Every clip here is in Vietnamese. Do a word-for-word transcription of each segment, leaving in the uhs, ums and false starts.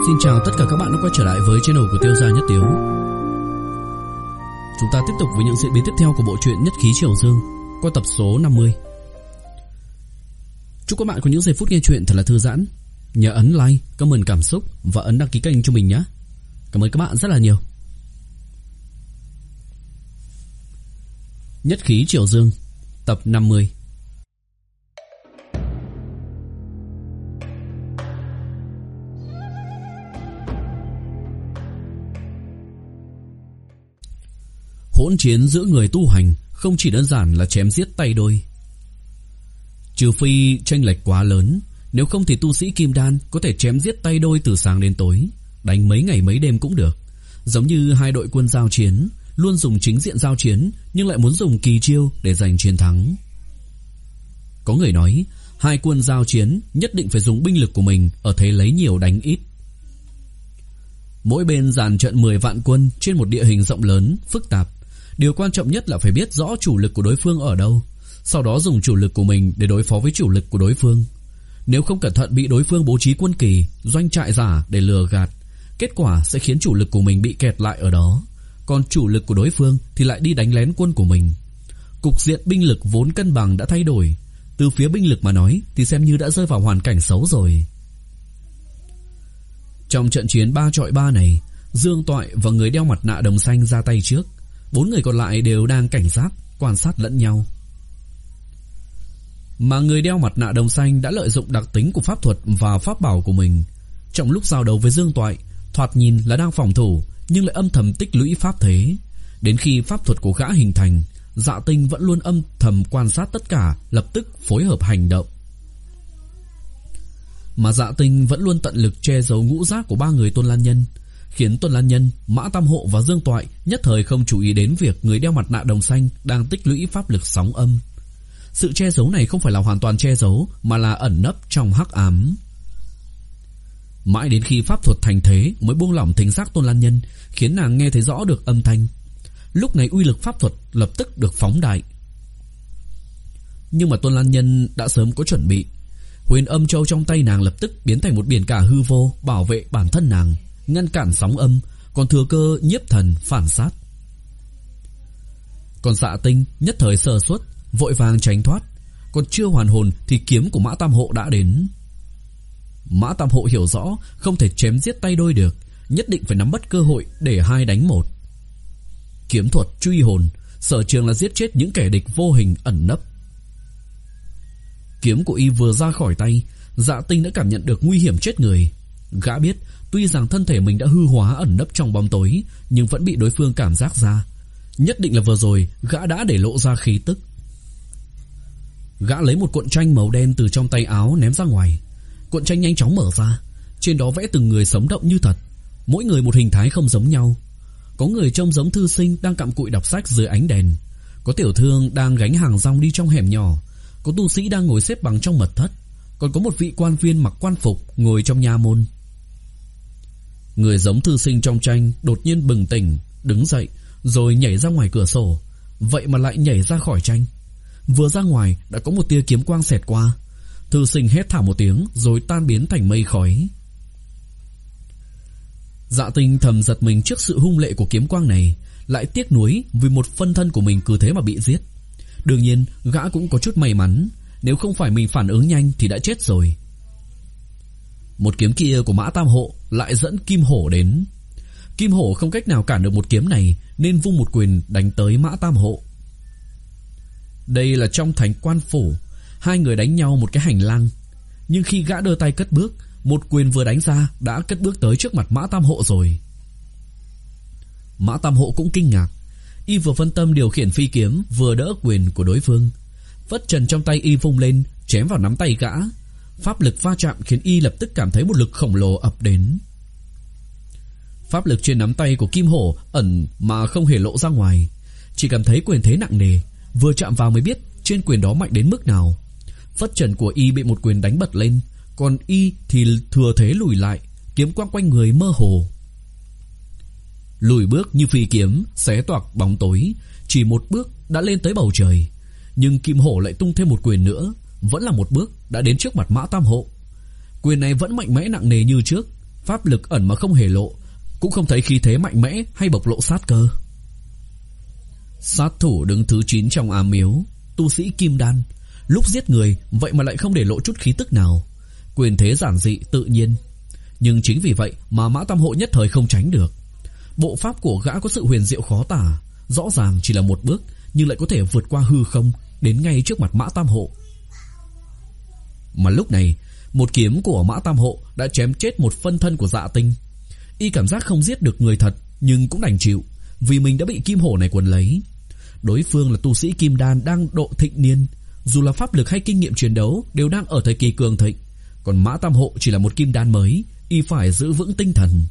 Xin chào tất cả các bạn đã quay trở lại với channel của Tiêu Gia Nhất Tiếu. Chúng ta tiếp tục với những diễn biến tiếp theo của bộ truyện Nhất Khí Triều Dương qua tập số năm mươi. Chúc các bạn có những giây phút nghe truyện thật là thư giãn. Nhớ ấn like, comment cảm xúc và ấn đăng ký kênh cho mình nhé. Cảm ơn các bạn rất là nhiều. Nhất Khí Triều Dương tập năm mươi. Hỗn chiến giữa người tu hành không chỉ đơn giản là chém giết tay đôi. Trừ phi chênh lệch quá lớn, nếu không thì tu sĩ kim đan có thể chém giết tay đôi từ sáng đến tối, đánh mấy ngày mấy đêm cũng được. Giống như hai đội quân giao chiến, luôn dùng chính diện giao chiến nhưng lại muốn dùng kỳ chiêu để giành chiến thắng. Có người nói, hai quân giao chiến nhất định phải dùng binh lực của mình ở thế lấy nhiều đánh ít. Mỗi bên dàn trận mười vạn quân trên một địa hình rộng lớn, phức tạp. Điều quan trọng nhất là phải biết rõ chủ lực của đối phương ở đâu, sau đó dùng chủ lực của mình để đối phó với chủ lực của đối phương. Nếu không cẩn thận bị đối phương bố trí quân kỳ, doanh trại giả để lừa gạt, kết quả sẽ khiến chủ lực của mình bị kẹt lại ở đó, còn chủ lực của đối phương thì lại đi đánh lén quân của mình. Cục diện binh lực vốn cân bằng đã thay đổi. Từ phía binh lực mà nói thì xem như đã rơi vào hoàn cảnh xấu rồi. Trong trận chiến ba chọi ba này, Dương Toại và người đeo mặt nạ đồng xanh ra tay trước. Bốn người còn lại đều đang cảnh giác, quan sát lẫn nhau. Mà người đeo mặt nạ đồng xanh đã lợi dụng đặc tính của pháp thuật và pháp bảo của mình. Trong lúc giao đấu với Dương Toại, thoạt nhìn là đang phòng thủ, nhưng lại âm thầm tích lũy pháp thế. Đến khi pháp thuật của gã hình thành, Dạ Tinh vẫn luôn âm thầm quan sát tất cả, lập tức phối hợp hành động. Mà Dạ Tinh vẫn luôn tận lực che giấu ngũ giác của ba người Tôn Lan Nhân, khiến Tôn Lan Nhân, Mã Tam Hộ và Dương Toại nhất thời không chú ý đến việc người đeo mặt nạ đồng xanh đang tích lũy pháp lực sóng âm. Sự che giấu này không phải là hoàn toàn che giấu, mà là ẩn nấp trong hắc ám. Mãi đến khi pháp thuật thành thế mới buông lỏng thính giác Tôn Lan Nhân, khiến nàng nghe thấy rõ được âm thanh. Lúc này uy lực pháp thuật lập tức được phóng đại. Nhưng mà Tôn Lan Nhân đã sớm có chuẩn bị. Huyền âm châu trong tay nàng lập tức biến thành một biển cả hư vô, bảo vệ bản thân nàng, ngăn cản sóng âm, còn thừa cơ nhiếp thần phản sát. Còn Dạ Tinh nhất thời sơ suất, vội vàng tránh thoát, còn chưa hoàn hồn thì kiếm của Mã Tam Hộ đã đến. Mã Tam Hộ hiểu rõ không thể chém giết tay đôi được, nhất định phải nắm bắt cơ hội để hai đánh một. Kiếm thuật truy hồn, sở trường là giết chết những kẻ địch vô hình ẩn nấp. Kiếm của y vừa ra khỏi tay, Dạ Tinh đã cảm nhận được nguy hiểm chết người. Gã biết tuy rằng thân thể mình đã hư hóa ẩn nấp trong bóng tối, nhưng vẫn bị đối phương cảm giác ra. Nhất định là vừa rồi gã đã để lộ ra khí tức. Gã lấy một cuộn tranh màu đen từ trong tay áo ném ra ngoài. Cuộn tranh nhanh chóng mở ra, trên đó vẽ từng người sống động như thật, mỗi người một hình thái không giống nhau. Có người trông giống thư sinh đang cặm cụi đọc sách dưới ánh đèn, có tiểu thương đang gánh hàng rong đi trong hẻm nhỏ, có tu sĩ đang ngồi xếp bằng trong mật thất, còn có một vị quan viên mặc quan phục ngồi trong nha môn. Người giống thư sinh trong tranh đột nhiên bừng tỉnh, đứng dậy rồi nhảy ra ngoài cửa sổ. Vậy mà lại nhảy ra khỏi tranh. Vừa ra ngoài đã có một tia kiếm quang xẹt qua. Thư sinh hét thảm một tiếng rồi tan biến thành mây khói. Dạ Tinh thầm giật mình trước sự hung lệ của kiếm quang này, lại tiếc nuối vì một phân thân của mình cứ thế mà bị giết. Đương nhiên gã cũng có chút may mắn, nếu không phải mình phản ứng nhanh thì đã chết rồi. Một kiếm kia của Mã Tam Hộ lại dẫn Kim Hổ đến. Kim Hổ không cách nào cản được một kiếm này, nên vung một quyền đánh tới Mã Tam Hộ. Đây là trong thành quan phủ, hai người đánh nhau một cái hành lang. Nhưng khi gã đưa tay cất bước, một quyền vừa đánh ra đã cất bước tới trước mặt Mã Tam Hộ rồi. Mã Tam Hộ cũng kinh ngạc. Y vừa phân tâm điều khiển phi kiếm, vừa đỡ quyền của đối phương. Phất trần trong tay y vung lên, chém vào nắm tay gã. Pháp lực va chạm khiến y lập tức cảm thấy một lực khổng lồ ập đến. Pháp lực trên nắm tay của Kim Hổ ẩn mà không hề lộ ra ngoài, chỉ cảm thấy quyền thế nặng nề, vừa chạm vào mới biết trên quyền đó mạnh đến mức nào. Phất trần của y bị một quyền đánh bật lên, còn y thì thừa thế lùi lại, kiếm quang quanh người mơ hồ. Lùi bước như phi kiếm xé toạc bóng tối, chỉ một bước đã lên tới bầu trời. Nhưng Kim Hổ lại tung thêm một quyền nữa, vẫn là một bước đã đến trước mặt Mã Tam Hộ. Quyền này vẫn mạnh mẽ nặng nề như trước, pháp lực ẩn mà không hề lộ, cũng không thấy khí thế mạnh mẽ hay bộc lộ sát cơ. Sát thủ đứng thứ chín trong ám miếu, tu sĩ kim đan, lúc giết người vậy mà lại không để lộ chút khí tức nào, quyền thế giản dị tự nhiên. Nhưng chính vì vậy mà Mã Tam Hộ nhất thời không tránh được. Bộ pháp của gã có sự huyền diệu khó tả, rõ ràng chỉ là một bước nhưng lại có thể vượt qua hư không đến ngay trước mặt Mã Tam Hộ. Mà lúc này, một kiếm của Mã Tam Hộ đã chém chết một phân thân của Dạ Tinh. Y cảm giác không giết được người thật nhưng cũng đành chịu, vì mình đã bị kim hổ này quấn lấy. Đối phương là tu sĩ kim đan đang độ thịnh niên, dù là pháp lực hay kinh nghiệm chiến đấu đều đang ở thời kỳ cường thịnh, còn Mã Tam Hộ chỉ là một kim đan mới, y phải giữ vững tinh thần.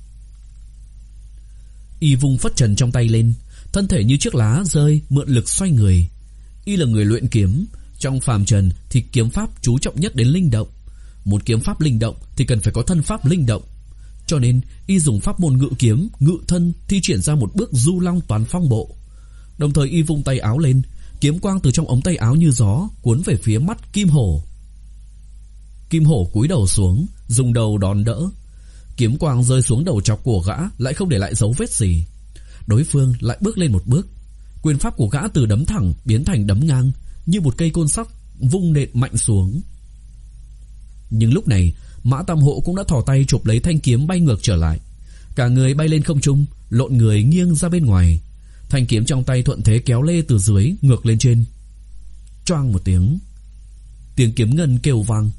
Y vung phất trần trong tay lên, thân thể như chiếc lá rơi mượn lực xoay người. Y là người luyện kiếm, trong phàm trần thì kiếm pháp chú trọng nhất đến linh động. Một kiếm pháp linh động thì cần phải có thân pháp linh động, cho nên y dùng pháp môn ngự kiếm, ngự thân thi triển ra một bước du long toán phong bộ. Đồng thời y vung tay áo lên, kiếm quang từ trong ống tay áo như gió cuốn về phía mắt kim hổ. Kim hổ cúi đầu xuống, dùng đầu đón đỡ. Kiếm quang rơi xuống đầu chọc của gã lại không để lại dấu vết gì. Đối phương lại bước lên một bước. Quyền pháp của gã từ đấm thẳng biến thành đấm ngang, như một cây côn sắt vung nện mạnh xuống. Nhưng lúc này Mã Tam Hộ cũng đã thò tay chụp lấy thanh kiếm bay ngược trở lại. Cả người bay lên không trung, lộn người nghiêng ra bên ngoài. Thanh kiếm trong tay thuận thế kéo lê từ dưới ngược lên trên. Choang một tiếng, tiếng kiếm ngân kêu vang.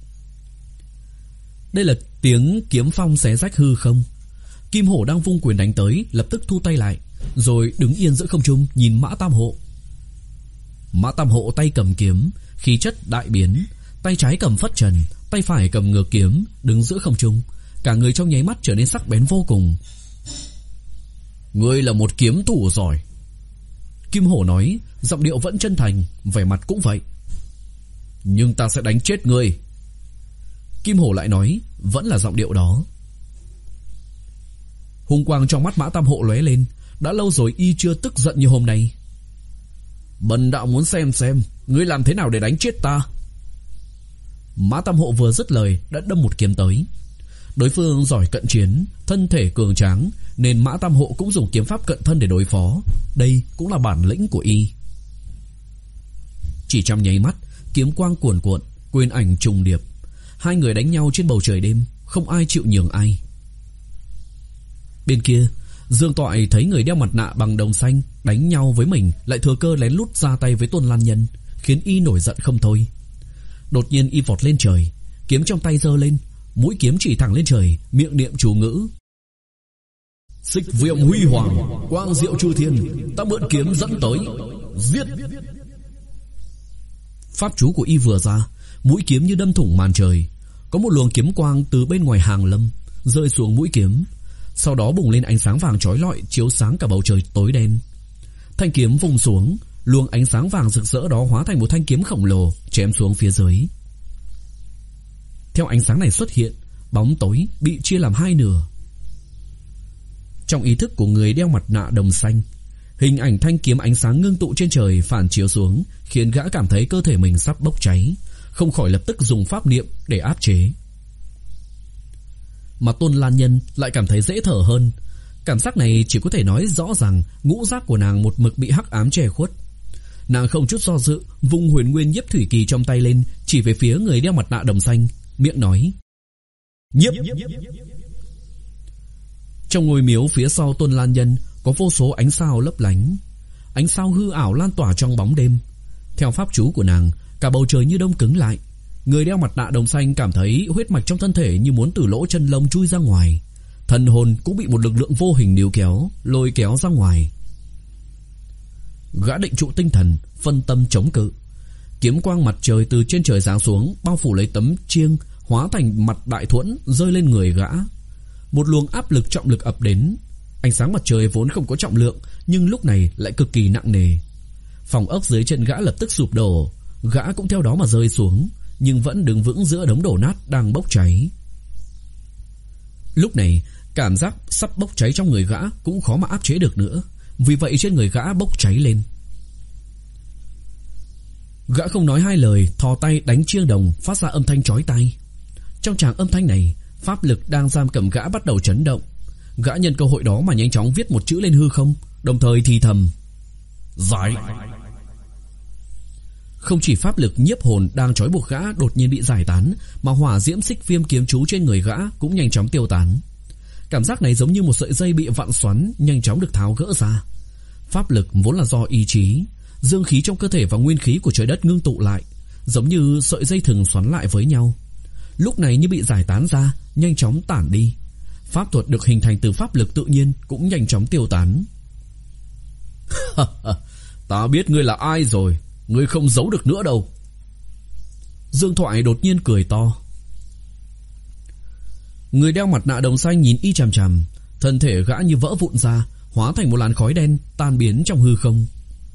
Đây là tiếng kiếm phong xé rách hư không. Kim hổ đang vung quyền đánh tới lập tức thu tay lại, rồi đứng yên giữa không trung nhìn Mã Tam Hộ. Mã Tam Hộ tay cầm kiếm, khí chất đại biến, tay trái cầm phất trần, tay phải cầm ngược kiếm, đứng giữa không trung, cả người trong nháy mắt trở nên sắc bén vô cùng. Ngươi là một kiếm thủ giỏi. Kim hổ nói, giọng điệu vẫn chân thành, vẻ mặt cũng vậy. Nhưng ta sẽ đánh chết ngươi. Kim hổ lại nói, vẫn là giọng điệu đó. Hung quang trong mắt Mã Tam Hộ lóe lên, đã lâu rồi y chưa tức giận như hôm nay. Bần đạo muốn xem xem ngươi làm thế nào để đánh chết ta. Mã Tam Hộ vừa dứt lời đã đâm một kiếm tới. Đối phương giỏi cận chiến, thân thể cường tráng, nên Mã Tam Hộ cũng dùng kiếm pháp cận thân để đối phó. Đây cũng là bản lĩnh của y. Chỉ trong nháy mắt, kiếm quang cuồn cuộn, quyền ảnh trùng điệp. Hai người đánh nhau trên bầu trời đêm, không ai chịu nhường ai. Bên kia, Dương Toại thấy người đeo mặt nạ bằng đồng xanh đánh nhau với mình, lại thừa cơ lén lút ra tay với Tôn Lan Nhân, khiến y nổi giận không thôi. Đột nhiên y vọt lên trời, kiếm trong tay giơ lên, mũi kiếm chỉ thẳng lên trời, miệng niệm chú ngữ. Xích việm huy hoàng, quang diệu chư thiên, ta mượn kiếm dẫn tới, giết. Pháp chú của y vừa ra, mũi kiếm như đâm thủng màn trời. Có một luồng kiếm quang từ bên ngoài hàng lâm rơi xuống mũi kiếm, sau đó bùng lên ánh sáng vàng chói lọi, chiếu sáng cả bầu trời tối đen. Thanh kiếm vung xuống, luồng ánh sáng vàng rực rỡ đó hóa thành một thanh kiếm khổng lồ chém xuống phía dưới. Theo ánh sáng này xuất hiện, bóng tối bị chia làm hai nửa. Trong ý thức của người đeo mặt nạ đồng xanh, hình ảnh thanh kiếm ánh sáng ngưng tụ trên trời phản chiếu xuống, khiến gã cảm thấy cơ thể mình sắp bốc cháy, không khỏi lập tức dùng pháp niệm để áp chế. Mà Tôn Lan Nhân lại cảm thấy dễ thở hơn. Cảm giác này chỉ có thể nói rõ rằng ngũ giác của nàng một mực bị hắc ám che khuất. Nàng không chút do dự vung huyền nguyên nhiếp thủy kỳ trong tay lên, chỉ về phía người đeo mặt nạ đồng xanh, miệng nói: nhiếp. Trong ngôi miếu phía sau Tôn Lan Nhân có vô số ánh sao lấp lánh, ánh sao hư ảo lan tỏa trong bóng đêm. Theo pháp chú của nàng, cả bầu trời như đông cứng lại. Người đeo mặt nạ đồng xanh cảm thấy huyết mạch trong thân thể như muốn từ lỗ chân lông chui ra ngoài, thần hồn cũng bị một lực lượng vô hình níu kéo, lôi kéo ra ngoài. Gã định trụ tinh thần, phân tâm chống cự. Kiếm quang mặt trời từ trên trời giáng xuống, bao phủ lấy tấm chiêng, hóa thành mặt đại thuẫn rơi lên người gã. Một luồng áp lực trọng lực ập đến. Ánh sáng mặt trời vốn không có trọng lượng, nhưng lúc này lại cực kỳ nặng nề. Phòng ốc dưới chân gã lập tức sụp đổ, gã cũng theo đó mà rơi xuống, nhưng vẫn đứng vững giữa đống đổ nát đang bốc cháy. Lúc này, cảm giác sắp bốc cháy trong người gã cũng khó mà áp chế được nữa, vì vậy trên người gã bốc cháy lên. Gã không nói hai lời, thò tay đánh chiêng đồng phát ra âm thanh chói tai. Trong tràng âm thanh này, Pháp lực đang giam cầm gã bắt đầu chấn động. Gã nhân cơ hội đó mà nhanh chóng viết một chữ lên hư không, đồng thời thì thầm: giải. Không chỉ pháp lực nhiếp hồn đang trói buộc gã đột nhiên bị giải tán, mà hỏa diễm xích viêm kiếm chú trên người gã cũng nhanh chóng tiêu tán. Cảm giác này giống như một sợi dây bị vặn xoắn, nhanh chóng được tháo gỡ ra. Pháp lực vốn là do ý chí, dương khí trong cơ thể và nguyên khí của trời đất ngưng tụ lại, giống như sợi dây thừng xoắn lại với nhau. Lúc này như bị giải tán ra, nhanh chóng tản đi. Pháp thuật được hình thành từ pháp lực tự nhiên cũng nhanh chóng tiêu tán. Ta biết ngươi là ai rồi, ngươi không giấu được nữa đâu. Dương Thoại đột nhiên cười to. Người đeo mặt nạ đồng xanh nhìn y chằm chằm, thân thể gã như vỡ vụn ra, hóa thành một làn khói đen tan biến trong hư không.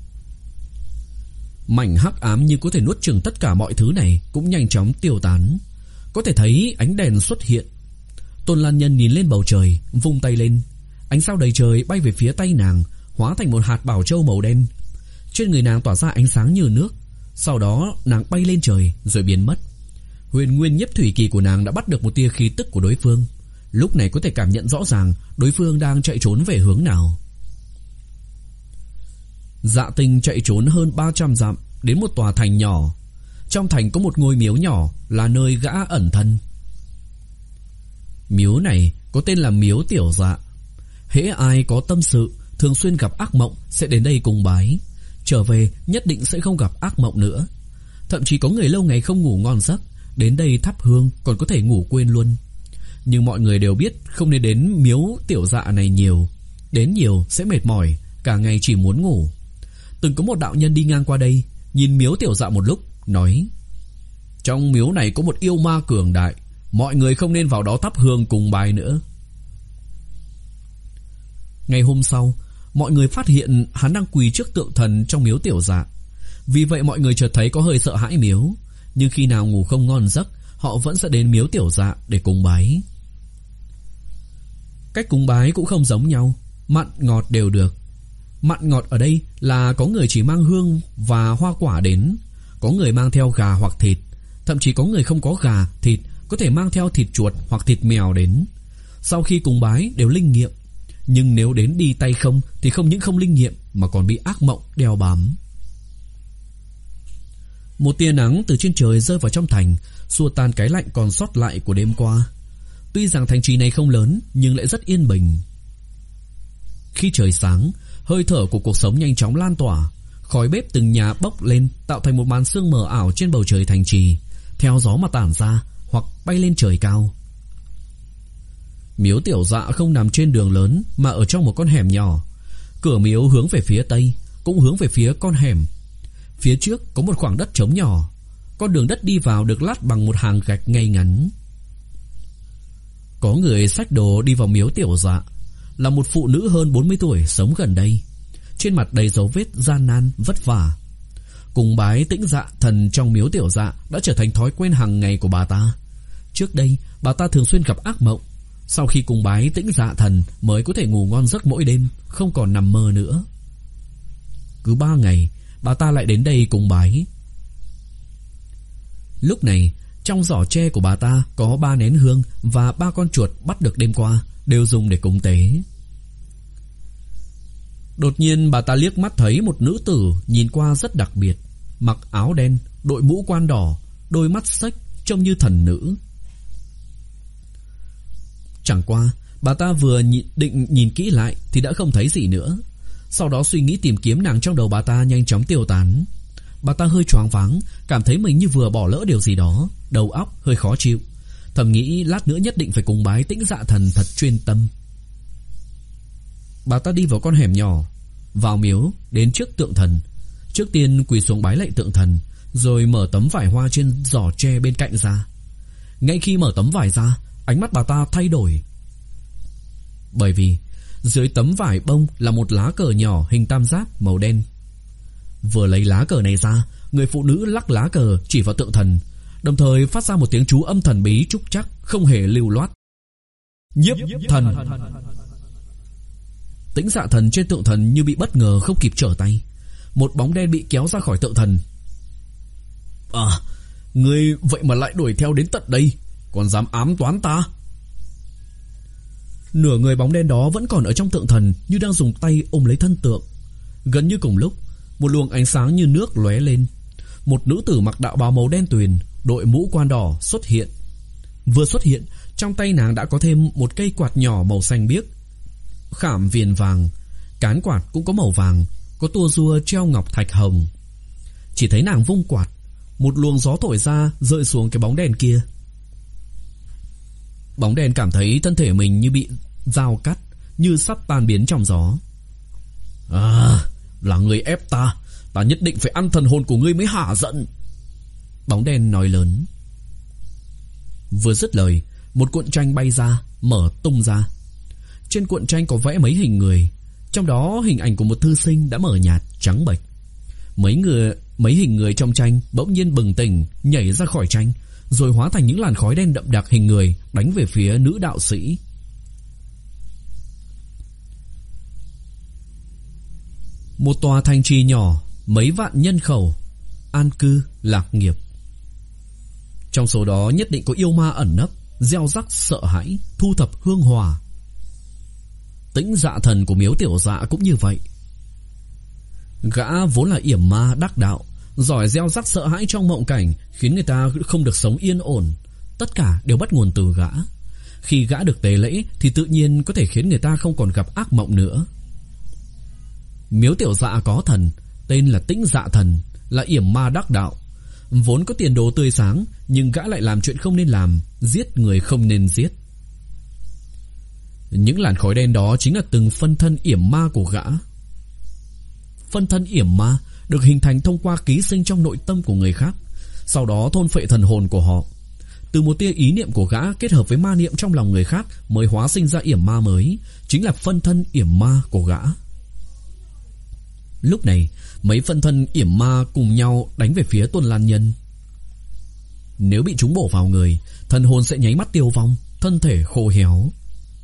Mảnh hắc ám như có thể nuốt chửng tất cả mọi thứ này cũng nhanh chóng tiêu tán. Có thể thấy ánh đèn xuất hiện. Tôn Lan Nhân nhìn lên bầu trời, vung tay lên, ánh sao đầy trời bay về phía tay nàng, hóa thành một hạt bảo châu màu đen. Trên người nàng tỏa ra ánh sáng như nước. Sau đó nàng bay lên trời rồi biến mất. Huyền nguyên nhiếp thủy kỳ của nàng đã bắt được một tia khí tức của đối phương. Lúc này có thể cảm nhận rõ ràng đối phương đang chạy trốn về hướng nào. Dạ Tinh chạy trốn hơn ba trăm dặm đến một tòa thành nhỏ. Trong thành có một ngôi miếu nhỏ là nơi gã ẩn thân. Miếu này có tên là miếu Tiểu Dạ. Hễ ai có tâm sự, thường xuyên gặp ác mộng sẽ đến đây cung bái. Trở về nhất định sẽ không gặp ác mộng nữa. Thậm chí có người lâu ngày không ngủ ngon giấc, đến đây thắp hương còn có thể ngủ quên luôn. Nhưng mọi người đều biết không nên đến miếu Tiểu Dạ này nhiều. Đến nhiều sẽ mệt mỏi, cả ngày chỉ muốn ngủ. Từng có một đạo nhân đi ngang qua đây, nhìn miếu Tiểu Dạ một lúc, nói: trong miếu này có một yêu ma cường đại, mọi người không nên vào đó thắp hương cùng bài nữa. Ngày hôm sau, mọi người phát hiện hắn đang quỳ trước tượng thần trong miếu Tiểu Dạ. Vì vậy mọi người chợt thấy có hơi sợ hãi miếu. Nhưng khi nào ngủ không ngon giấc, họ vẫn sẽ đến miếu Tiểu Dạ để cúng bái. Cách cúng bái cũng không giống nhau, mặn ngọt đều được. Mặn ngọt ở đây là có người chỉ mang hương và hoa quả đến, có người mang theo gà hoặc thịt, thậm chí có người không có gà, thịt, có thể mang theo thịt chuột hoặc thịt mèo đến. Sau khi cúng bái đều linh nghiệm, nhưng nếu đến đi tay không thì không những không linh nghiệm mà còn bị ác mộng đeo bám. Một tia nắng từ trên trời rơi vào trong thành, xua tan cái lạnh còn sót lại của đêm qua. Tuy rằng thành trì này không lớn nhưng lại rất yên bình. Khi trời sáng, hơi thở của cuộc sống nhanh chóng lan tỏa. Khói bếp từng nhà bốc lên, tạo thành một màn sương mờ ảo trên bầu trời thành trì, theo gió mà tản ra hoặc bay lên trời cao. Miếu Tiểu Dạ không nằm trên đường lớn mà ở trong một con hẻm nhỏ. Cửa miếu hướng về phía tây, cũng hướng về phía con hẻm. Phía trước có một khoảng đất trống nhỏ. Con đường đất đi vào được lát bằng một hàng gạch ngay ngắn. Có người xách đồ đi vào miếu Tiểu Dạ, là một phụ nữ hơn bốn mươi tuổi sống gần đây. Trên mặt đầy dấu vết gian nan vất vả. Cúng bái Tĩnh Dạ thần trong miếu Tiểu Dạ đã trở thành thói quen hàng ngày của bà ta. Trước đây bà ta thường xuyên gặp ác mộng. Sau khi cúng bái Tĩnh Dạ thần mới có thể ngủ ngon giấc mỗi đêm, không còn nằm mơ nữa. Cứ ba ngày bà ta lại đến đây cúng bái. Lúc này trong giỏ tre của bà ta có ba nén hương và ba con chuột bắt được đêm qua, đều dùng để cúng tế. Đột nhiên bà ta liếc mắt thấy một nữ tử nhìn qua rất đặc biệt, mặc áo đen, đội mũ quan đỏ, đôi mắt xếch, trông như thần nữ. Chẳng qua bà ta vừa nhị, định nhìn kỹ lại thì đã không thấy gì nữa. Sau đó suy nghĩ tìm kiếm nàng trong đầu bà ta nhanh chóng tiêu tán. Bà ta hơi choáng váng, cảm thấy mình như vừa bỏ lỡ điều gì đó, đầu óc hơi khó chịu. Thầm nghĩ lát nữa nhất định phải cúng bái Tĩnh Dạ thần thật chuyên tâm. Bà ta đi vào con hẻm nhỏ, vào miếu, đến trước tượng thần. Trước tiên quỳ xuống bái lạy tượng thần, rồi mở tấm vải hoa trên giỏ tre bên cạnh ra. Ngay khi mở tấm vải ra, ánh mắt bà ta thay đổi. Bởi vì dưới tấm vải bông là một lá cờ nhỏ hình tam giác màu đen. Vừa lấy lá cờ này ra, người phụ nữ lắc lá cờ chỉ vào tượng thần, đồng thời phát ra một tiếng chú âm thần bí trúc chắc, không hề lưu loát. Nhiếp thần. Tĩnh Dạ thần trên tượng thần như bị bất ngờ không kịp trở tay. Một bóng đen bị kéo ra khỏi tượng thần. À, ngươi vậy mà lại đuổi theo đến tận đây, còn dám ám toán ta? Nửa người bóng đen đó vẫn còn ở trong tượng thần, như đang dùng tay ôm lấy thân tượng. Gần như cùng lúc, một luồng ánh sáng như nước lóe lên. Một nữ tử mặc đạo bào màu đen tuyền, đội mũ quan đỏ xuất hiện. Vừa xuất hiện, trong tay nàng đã có thêm một cây quạt nhỏ màu xanh biếc, khảm viền vàng. Cán quạt cũng có màu vàng, có tua rua treo ngọc thạch hồng. Chỉ thấy nàng vung quạt, một luồng gió thổi ra rơi xuống cái bóng đen kia. Bóng đen cảm thấy thân thể mình như bị dao cắt, như sắp tan biến trong gió. À, là người ép ta, ta nhất định phải ăn thần hồn của ngươi mới hả giận. Bóng đen nói lớn. Vừa dứt lời, một cuộn tranh bay ra, mở tung ra. Trên cuộn tranh có vẽ mấy hình người, trong đó hình ảnh của một thư sinh đã mờ nhạt trắng bệch. Mấy người mấy hình người trong tranh bỗng nhiên bừng tỉnh, nhảy ra khỏi tranh, rồi hóa thành những làn khói đen đậm đặc hình người, đánh về phía nữ đạo sĩ. Một tòa thành trì nhỏ, mấy vạn nhân khẩu, an cư lạc nghiệp. Trong số đó nhất định có yêu ma ẩn nấp, gieo rắc sợ hãi, thu thập hương hỏa. Tĩnh Dạ Thần của Miếu Tiểu Dạ cũng như vậy. Gã vốn là yểm ma đắc đạo, giỏi gieo rắc sợ hãi trong mộng cảnh, khiến người ta không được sống yên ổn. Tất cả đều bắt nguồn từ gã. Khi gã được tế lễ thì tự nhiên có thể khiến người ta không còn gặp ác mộng nữa. Miếu Tiểu Dạ có thần, tên là Tĩnh Dạ Thần, là yểm ma đắc đạo. Vốn có tiền đồ tươi sáng, nhưng gã lại làm chuyện không nên làm, giết người không nên giết. Những làn khói đen đó chính là từng phân thân yểm ma của gã. Phân thân yểm ma được hình thành thông qua ký sinh trong nội tâm của người khác, sau đó thôn phệ thần hồn của họ. Từ một tia ý niệm của gã kết hợp với ma niệm trong lòng người khác mới hóa sinh ra yểm ma mới, chính là phân thân yểm ma của gã. Lúc này, mấy phân thân yểm ma cùng nhau đánh về phía Tôn Lan Nhân. Nếu bị chúng bổ vào người, thần hồn sẽ nháy mắt tiêu vong, thân thể khô héo.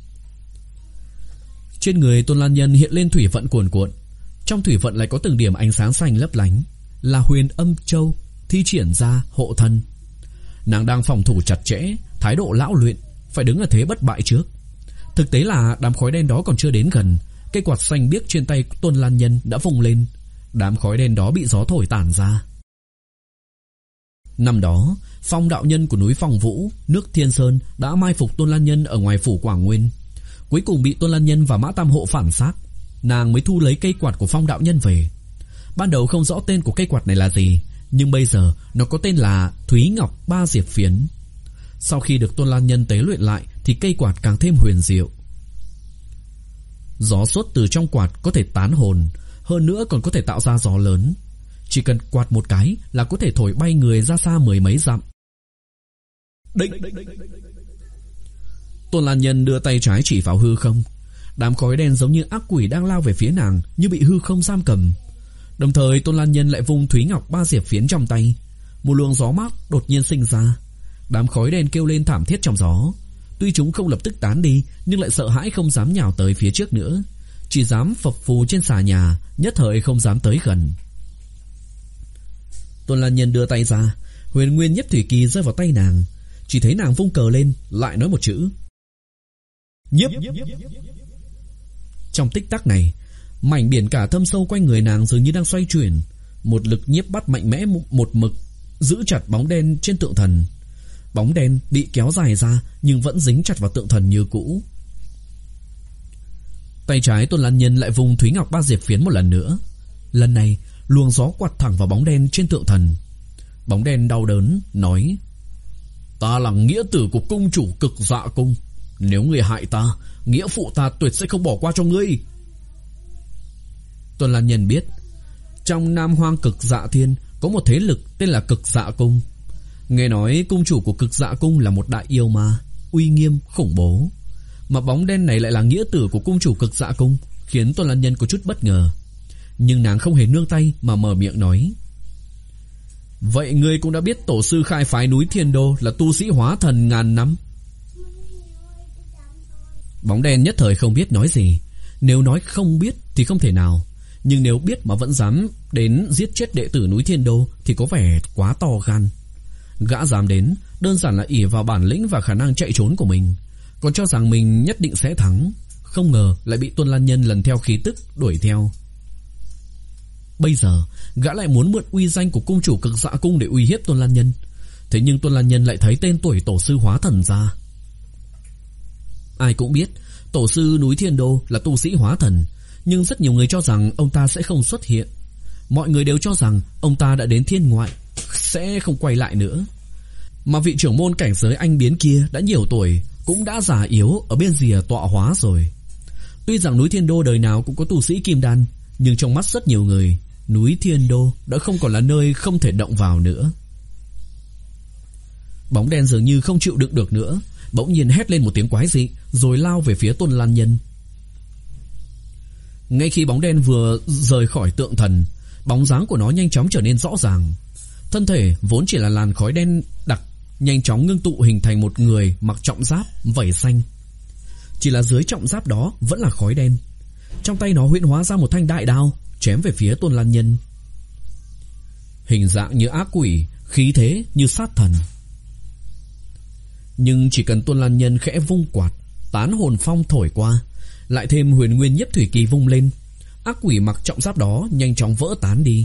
Trên người Tôn Lan Nhân hiện lên thủy vận cuồn cuộn. Trong thủy vận lại có từng điểm ánh sáng xanh lấp lánh, là Huyền Âm Châu thi triển ra hộ thân. Nàng đang phòng thủ chặt chẽ, thái độ lão luyện, phải đứng ở thế bất bại trước. Thực tế là đám khói đen đó còn chưa đến gần, cây quạt xanh biếc trên tay Tôn Lan Nhân đã vung lên. Đám khói đen đó bị gió thổi tản ra. Năm đó, Phong đạo nhân của núi Phong Vũ, nước Thiên Sơn đã mai phục Tôn Lan Nhân ở ngoài phủ Quảng Nguyên. Cuối cùng bị Tôn Lan Nhân và Mã Tam Hộ phản sát, nàng mới thu lấy cây quạt của Phong đạo nhân về. Ban đầu không rõ tên của cây quạt này là gì, nhưng bây giờ nó có tên là Thúy Ngọc Ba Diệp Phiến. Sau khi được Tôn Lan Nhân tế luyện lại thì cây quạt càng thêm huyền diệu. Gió xuất từ trong quạt có thể tán hồn, hơn nữa còn có thể tạo ra gió lớn. Chỉ cần quạt một cái là có thể thổi bay người ra xa mười mấy dặm. Định. Tôn Lan Nhân đưa tay trái chỉ vào hư không. Đám khói đen giống như ác quỷ đang lao về phía nàng, như bị hư không giam cầm. Đồng thời Tôn Lan Nhân lại vung Thúy Ngọc Ba Diệp Phiến trong tay. Một luồng gió mát đột nhiên sinh ra. Đám khói đen kêu lên thảm thiết trong gió. Tuy chúng không lập tức tán đi, nhưng lại sợ hãi không dám nhào tới phía trước nữa, chỉ dám phập phù trên xà nhà, nhất thời không dám tới gần. Tôn Lan Nhân đưa tay ra, Huyền Nguyên Nhất Thủy Kỳ rơi vào tay nàng. Chỉ thấy nàng vung cờ lên, lại nói một chữ: nhiếp. Trong tích tắc này, mảnh biển cả thâm sâu quanh người nàng dường như đang xoay chuyển. Một lực nhiếp bắt mạnh mẽ một mực giữ chặt bóng đen trên tượng thần. Bóng đen bị kéo dài ra nhưng vẫn dính chặt vào tượng thần như cũ. Tay trái Tôn Lan Nhân lại vùng Thúy Ngọc Ba Diệp Phiến một lần nữa. Lần này luồng gió quạt thẳng vào bóng đen trên tượng thần. Bóng đen đau đớn nói: ta là nghĩa tử của cung chủ Cực Dạ Cung, nếu ngươi hại ta, nghĩa phụ ta tuyệt sẽ không bỏ qua cho ngươi. Tôn Lan Nhân biết trong Nam Hoang Cực Dạ Thiên có một thế lực tên là Cực Dạ Cung. Nghe nói cung chủ của Cực Dạ Cung là một đại yêu ma, uy nghiêm khủng bố, mà bóng đen này lại là nghĩa tử của cung chủ Cực Dạ Cung, khiến Tôn Lan Nhân có chút bất ngờ. Nhưng nàng không hề nương tay mà mở miệng nói: vậy ngươi cũng đã biết tổ sư khai phái núi Thiên Đô là tu sĩ hóa thần ngàn năm. Bóng đen nhất thời không biết nói gì. Nếu nói không biết thì không thể nào, nhưng nếu biết mà vẫn dám đến giết chết đệ tử núi Thiên Đô thì có vẻ quá to gan. Gã dám đến đơn giản là ỷ vào bản lĩnh và khả năng chạy trốn của mình. còn cho rằng mình nhất định sẽ thắng, không ngờ lại bị Tuân Lan Nhân lần theo khí tức đuổi theo. Bây giờ gã lại muốn mượn uy danh của cung chủ Cực Dạ Cung để uy hiếp Tuân Lan Nhân. Thế nhưng Tuân Lan Nhân lại thấy tên tuổi tổ sư hóa thần ra. Ai cũng biết tổ sư núi Thiên Đô là tu sĩ hóa thần, nhưng rất nhiều người cho rằng ông ta sẽ không xuất hiện. Mọi người đều cho rằng ông ta đã đến thiên ngoại, sẽ không quay lại nữa. Mà vị trưởng môn cảnh giới anh biến kia đã nhiều tuổi, cũng đã già yếu ở bên rìa tọa hóa rồi. Tuy rằng núi Thiên Đô đời nào cũng có tu sĩ kim đan, nhưng trong mắt rất nhiều người, núi Thiên Đô đã không còn là nơi không thể động vào nữa. Bóng đen dường như không chịu đựng được nữa, bỗng nhiên hét lên một tiếng quái dị, rồi lao về phía Tuân Lan Nhân. Ngay khi bóng đen vừa rời khỏi tượng thần, bóng dáng của nó nhanh chóng trở nên rõ ràng. Thân thể vốn chỉ là làn khói đen đặc, nhanh chóng ngưng tụ hình thành một người mặc trọng giáp vảy xanh. Chỉ là dưới trọng giáp đó vẫn là khói đen. Trong tay nó huyễn hóa ra một thanh đại đao, chém về phía Tuân Lan Nhân. Hình dạng như ác quỷ, khí thế như sát thần. Nhưng chỉ cần Tuân Lan Nhân khẽ vung quạt, tán hồn phong thổi qua, lại thêm huyền nguyên nhiếp thủy kỳ vung lên, ác quỷ mặc trọng giáp đó nhanh chóng vỡ tán đi.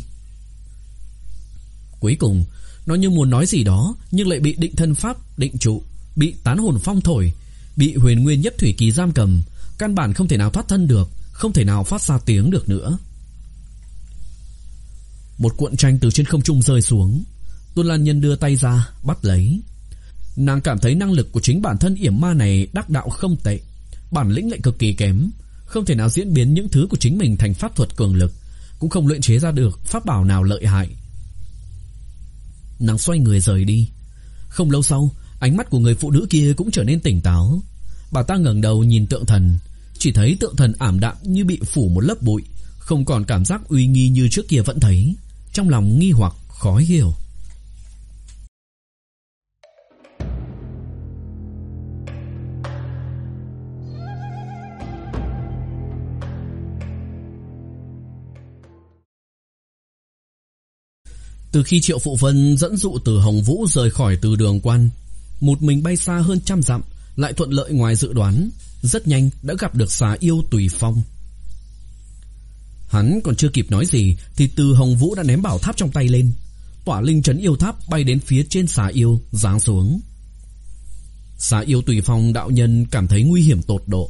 Cuối cùng, nó như muốn nói gì đó, nhưng lại bị định thân pháp định trụ, bị tán hồn phong thổi, bị huyền nguyên nhiếp thủy kỳ giam cầm, căn bản không thể nào thoát thân được, không thể nào phát ra tiếng được nữa. Một cuộn tranh từ trên không trung rơi xuống. Tuân Lan Nhân đưa tay ra bắt lấy. Nàng cảm thấy năng lực của chính bản thân yểm ma này đắc đạo không tệ, bản lĩnh lại cực kỳ kém, không thể nào diễn biến những thứ của chính mình thành pháp thuật cường lực, cũng không luyện chế ra được pháp bảo nào lợi hại. Nàng xoay người rời đi. Không lâu sau, ánh mắt của người phụ nữ kia cũng trở nên tỉnh táo. Bà ta ngẩng đầu nhìn tượng thần, chỉ thấy tượng thần ảm đạm như bị phủ một lớp bụi, không còn cảm giác uy nghi như trước kia vẫn thấy. Trong lòng nghi hoặc khó hiểu. Từ khi Triệu Phụ Vân dẫn dụ Từ Hồng Vũ rời khỏi Từ Đường Quan, một mình bay xa hơn trăm dặm, lại thuận lợi ngoài dự đoán, rất nhanh đã gặp được xà yêu Tùy Phong. Hắn còn chưa kịp nói gì thì Từ Hồng Vũ đã ném bảo tháp trong tay lên. Tỏa linh trấn yêu tháp bay đến phía trên xà yêu, giáng xuống. Xà yêu Tùy Phong đạo nhân cảm thấy nguy hiểm tột độ.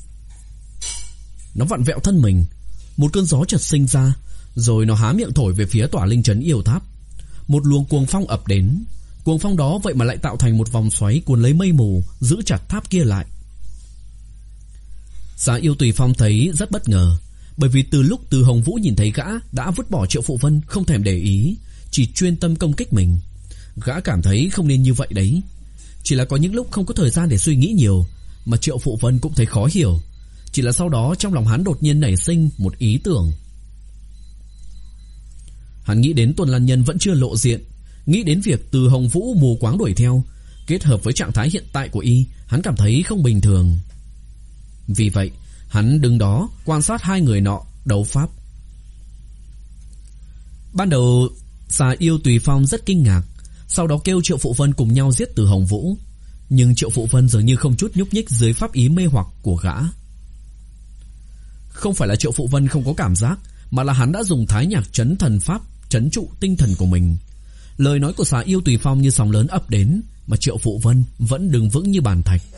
Nó vặn vẹo thân mình, một cơn gió chợt sinh ra, rồi nó há miệng thổi về phía tỏa linh trấn yêu tháp. Một luồng cuồng phong ập đến. Cuồng phong đó vậy mà lại tạo thành một vòng xoáy cuốn lấy mây mù, giữ chặt tháp kia lại. Xà yêu Tùy Phong thấy rất bất ngờ, bởi vì từ lúc Từ Hồng Vũ nhìn thấy gã đã vứt bỏ Triệu Phụ Vân, không thèm để ý, chỉ chuyên tâm công kích mình. Gã cảm thấy không nên như vậy đấy. Chỉ là có những lúc không có thời gian để suy nghĩ nhiều, mà Triệu Phụ Vân cũng thấy khó hiểu. Chỉ là sau đó trong lòng hắn đột nhiên nảy sinh một ý tưởng. Hắn nghĩ đến Tuân Lan Nhân vẫn chưa lộ diện, nghĩ đến việc Từ Hồng Vũ mù quáng đuổi theo, kết hợp với trạng thái hiện tại của y, hắn cảm thấy không bình thường. Vì vậy, hắn đứng đó quan sát hai người nọ đấu pháp. Ban đầu, xà yêu Tùy Phong rất kinh ngạc, sau đó kêu Triệu Phụ Vân cùng nhau giết Từ Hồng Vũ, nhưng Triệu Phụ Vân dường như không chút nhúc nhích dưới pháp ý mê hoặc của gã. Không phải là Triệu Phụ Vân không có cảm giác, mà là hắn đã dùng thái nhạc trấn thần pháp trấn trụ tinh thần của mình. Lời nói của xà yêu Tùy Phong như sóng lớn ập đến, mà Triệu Phụ Vân vẫn đứng vững như bàn thạch.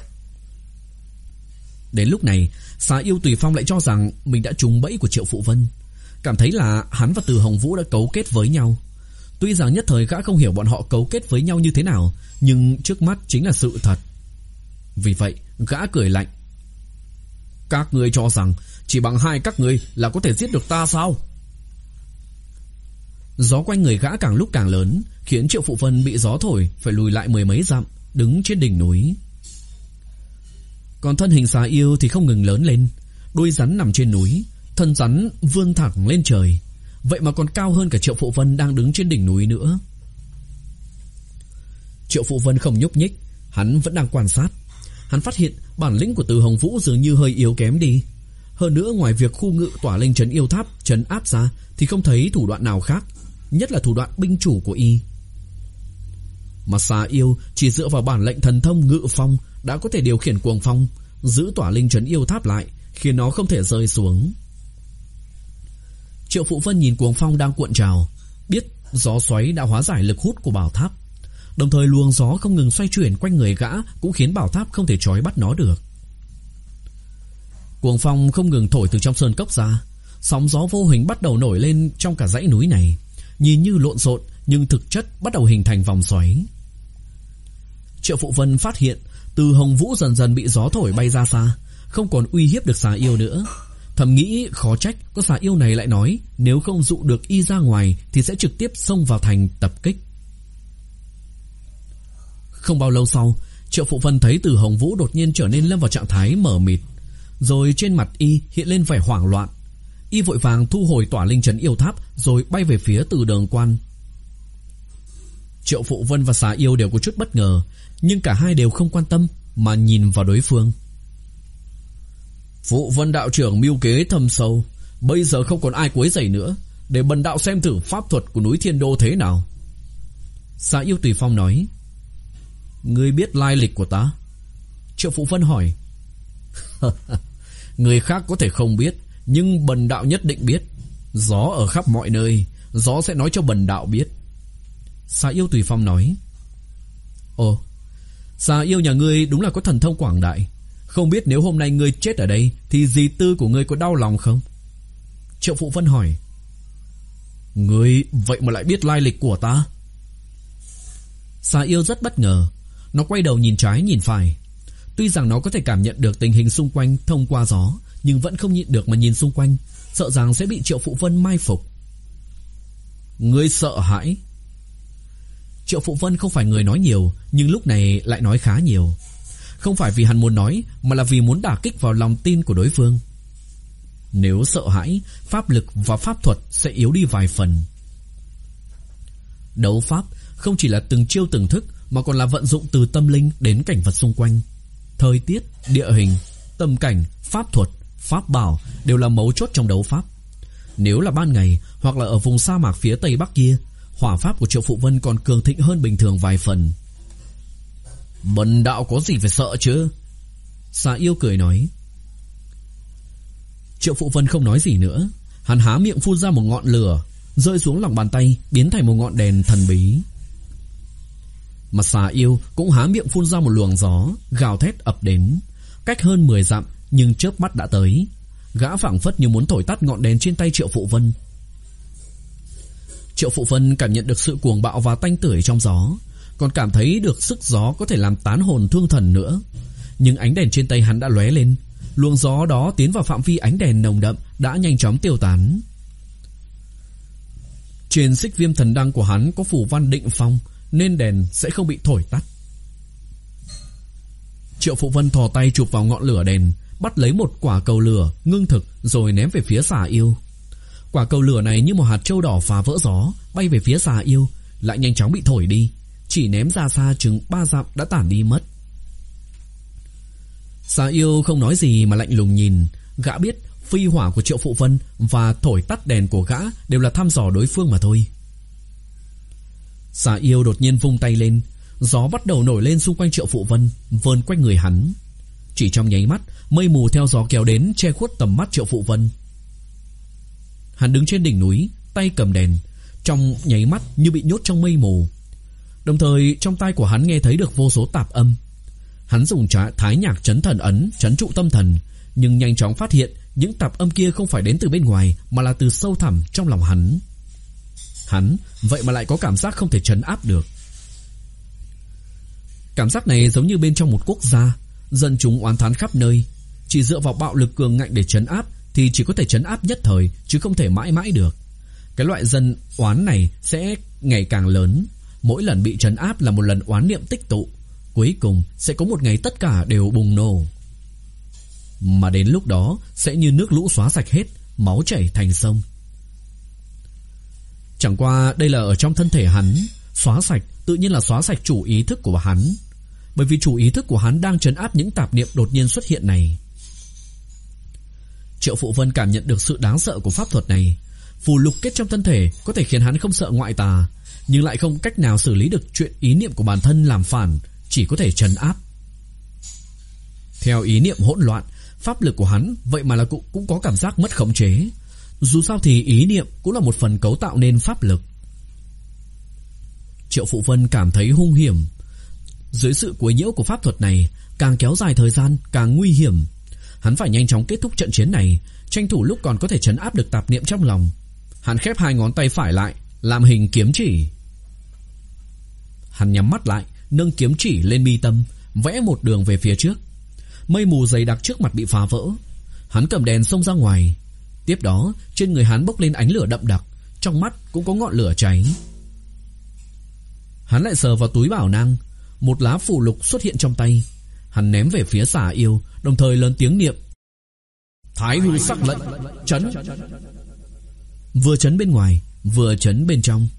Đến lúc này, xà yêu Tùy Phong lại cho rằng mình đã trúng bẫy của Triệu Phụ Vân, cảm thấy là hắn và Từ Hồng Vũ đã cấu kết với nhau. Tuy rằng nhất thời gã không hiểu bọn họ cấu kết với nhau như thế nào, nhưng trước mắt chính là sự thật. Vì vậy, gã cười lạnh. Các ngươi cho rằng chỉ bằng hai các ngươi là có thể giết được ta sao? Gió quanh người gã càng lúc càng lớn, khiến Triệu Phụ Vân bị gió thổi phải lùi lại mười mấy dặm, đứng trên đỉnh núi. Còn thân hình xà yêu thì không ngừng lớn lên. Đuôi rắn nằm trên núi, thân rắn vươn thẳng lên trời, vậy mà còn cao hơn cả Triệu Phụ Vân đang đứng trên đỉnh núi nữa. Triệu Phụ Vân không nhúc nhích, hắn vẫn đang quan sát. Hắn phát hiện bản lĩnh của Từ Hồng Vũ dường như hơi yếu kém đi. Hơn nữa, ngoài việc khu ngự tỏa linh trấn yêu tháp trấn áp ra thì không thấy thủ đoạn nào khác, nhất là thủ đoạn binh chủ của y. Mà xà yêu chỉ dựa vào bản lệnh thần thông ngự phong đã có thể điều khiển cuồng phong, giữ tỏa linh trấn yêu tháp lại, khiến nó không thể rơi xuống. Triệu Phụ Vân nhìn cuồng phong đang cuộn trào, biết gió xoáy đã hóa giải lực hút của bảo tháp. Đồng thời luồng gió không ngừng xoay chuyển quanh người gã cũng khiến bảo tháp không thể trói bắt nó được. Cuồng phong không ngừng thổi từ trong sơn cốc ra, sóng gió vô hình bắt đầu nổi lên trong cả dãy núi này, nhìn như lộn xộn nhưng thực chất bắt đầu hình thành vòng xoáy. Triệu Phụ Vân phát hiện Từ Hồng Vũ dần dần bị gió thổi bay ra xa, không còn uy hiếp được xà yêu nữa. Thầm nghĩ khó trách có xà yêu này lại nói nếu không dụ được y ra ngoài thì sẽ trực tiếp xông vào thành tập kích. Không bao lâu sau, Triệu Phụ Vân thấy Từ Hồng Vũ đột nhiên trở nên lâm vào trạng thái mờ mịt, rồi trên mặt y hiện lên vẻ hoảng loạn. Y vội vàng thu hồi tỏa linh trấn yêu tháp rồi bay về phía Từ Đường Quan. Triệu Phụ Vân và xà yêu đều có chút bất ngờ, nhưng cả hai đều không quan tâm mà nhìn vào đối phương. Phụ Vân đạo trưởng mưu kế thâm sâu, bây giờ không còn ai quấy rầy nữa, để bần đạo xem thử pháp thuật của núi Thiên Đô thế nào. Xà yêu Tùy Phong nói. Ngươi biết lai lịch của ta? Triệu Phụ Vân hỏi. Người khác có thể không biết, nhưng bần đạo nhất định biết. Gió ở khắp mọi nơi, gió sẽ nói cho bần đạo biết. Xà yêu Tùy Phong nói. Ồ, xà yêu nhà ngươi đúng là có thần thông quảng đại. Không biết nếu hôm nay ngươi chết ở đây thì dì tư của ngươi có đau lòng không? Triệu Phụ Vân hỏi. Ngươi vậy mà lại biết lai lịch của ta? Xà yêu rất bất ngờ. Nó quay đầu nhìn trái nhìn phải. Tuy rằng nó có thể cảm nhận được tình hình xung quanh thông qua gió, nhưng vẫn không nhịn được mà nhìn xung quanh, sợ rằng sẽ bị Triệu Phụ Vân mai phục. Ngươi sợ hãi? Triệu Phụ Vân không phải người nói nhiều, nhưng lúc này lại nói khá nhiều. Không phải vì hắn muốn nói, mà là vì muốn đả kích vào lòng tin của đối phương. Nếu sợ hãi, pháp lực và pháp thuật sẽ yếu đi vài phần. Đấu pháp không chỉ là từng chiêu từng thức, mà còn là vận dụng từ tâm linh đến cảnh vật xung quanh. Thời tiết, địa hình, tâm cảnh, pháp thuật, pháp bảo đều là mấu chốt trong đấu pháp. Nếu là ban ngày hoặc là ở vùng sa mạc phía tây bắc kia, hỏa pháp của Triệu Phụ Vân còn cường thịnh hơn bình thường vài phần. Bần đạo có gì phải sợ chứ? Xà yêu cười nói. Triệu Phụ Vân không nói gì nữa. Hắn há miệng phun ra một ngọn lửa, rơi xuống lòng bàn tay, biến thành một ngọn đèn thần bí. Mà xà yêu cũng há miệng phun ra một luồng gió, gào thét ập đến, cách hơn mười dặm nhưng chớp mắt đã tới. Gã phảng phất như muốn thổi tắt ngọn đèn trên tay Triệu Phụ Vân. Triệu Phụ Vân cảm nhận được sự cuồng bạo và tanh tưởi trong gió, còn cảm thấy được sức gió có thể làm tán hồn thương thần nữa. Nhưng ánh đèn trên tay hắn đã lóe lên, luồng gió đó tiến vào phạm vi ánh đèn nồng đậm đã nhanh chóng tiêu tán. Trên xích viêm thần đăng của hắn có phù văn định phong, nên đèn sẽ không bị thổi tắt. Triệu Phụ Vân thò tay chụp vào ngọn lửa đèn, bắt lấy một quả cầu lửa ngưng thực rồi ném về phía xà yêu. Quả cầu lửa này như một hạt châu đỏ phá vỡ gió, bay về phía xà yêu, lại nhanh chóng bị thổi đi, chỉ ném ra xa chừng ba dặm đã tản đi mất. Xà yêu không nói gì mà lạnh lùng nhìn. Gã biết phi hỏa của Triệu Phụ Vân và thổi tắt đèn của gã đều là thăm dò đối phương mà thôi. Xà yêu đột nhiên vung tay lên, gió bắt đầu nổi lên xung quanh Triệu Phụ Vân, vờn quanh người hắn. Chỉ trong nháy mắt, mây mù theo gió kéo đến che khuất tầm mắt Triệu Phụ Vân. Hắn đứng trên đỉnh núi, tay cầm đèn, trong nháy mắt như bị nhốt trong mây mù. Đồng thời trong tai của hắn nghe thấy được vô số tạp âm. Hắn dùng trái thái nhạc trấn thần ấn trấn trụ tâm thần, nhưng nhanh chóng phát hiện những tạp âm kia không phải đến từ bên ngoài, mà là từ sâu thẳm trong lòng hắn. Hắn vậy mà lại có cảm giác không thể trấn áp được. Cảm giác này giống như bên trong một quốc gia, dân chúng oán thán khắp nơi, chỉ dựa vào bạo lực cường ngạnh để trấn áp thì chỉ có thể trấn áp nhất thời, chứ không thể mãi mãi được. Cái loại dân oán này sẽ ngày càng lớn, mỗi lần bị trấn áp là một lần oán niệm tích tụ, cuối cùng sẽ có một ngày tất cả đều bùng nổ. Mà đến lúc đó sẽ như nước lũ xóa sạch hết, máu chảy thành sông. Chẳng qua đây là ở trong thân thể hắn, xóa sạch tự nhiên là xóa sạch chủ ý thức của hắn, bởi vì chủ ý thức của hắn đang trấn áp những tạp niệm đột nhiên xuất hiện này. Triệu Phụ Vân cảm nhận được sự đáng sợ của pháp thuật này. Phù lục kết trong thân thể có thể khiến hắn không sợ ngoại tà, nhưng lại không cách nào xử lý được chuyện ý niệm của bản thân làm phản, chỉ có thể trấn áp. Theo ý niệm hỗn loạn, pháp lực của hắn vậy mà là cũng, cũng có cảm giác mất khống chế. Dù sao thì ý niệm cũng là một phần cấu tạo nên pháp lực. Triệu Phụ Vân cảm thấy hung hiểm. Dưới sự quấy nhiễu của pháp thuật này, càng kéo dài thời gian càng nguy hiểm. Hắn phải nhanh chóng kết thúc trận chiến này, tranh thủ lúc còn có thể trấn áp được tạp niệm trong lòng. Hắn khép hai ngón tay phải lại, làm hình kiếm chỉ. Hắn nhắm mắt lại, nâng kiếm chỉ lên mi tâm, vẽ một đường về phía trước. Mây mù dày đặc trước mặt bị phá vỡ. Hắn cầm đèn xông ra ngoài. Tiếp đó, trên người hắn bốc lên ánh lửa đậm đặc, trong mắt cũng có ngọn lửa cháy. Hắn lại sờ vào túi bảo nang, một lá phù lục xuất hiện trong tay. Hắn ném về phía Xà Yêu, đồng thời lớn tiếng niệm: Thái hư sắc lệnh, chấn. Vừa chấn bên ngoài, vừa chấn bên trong.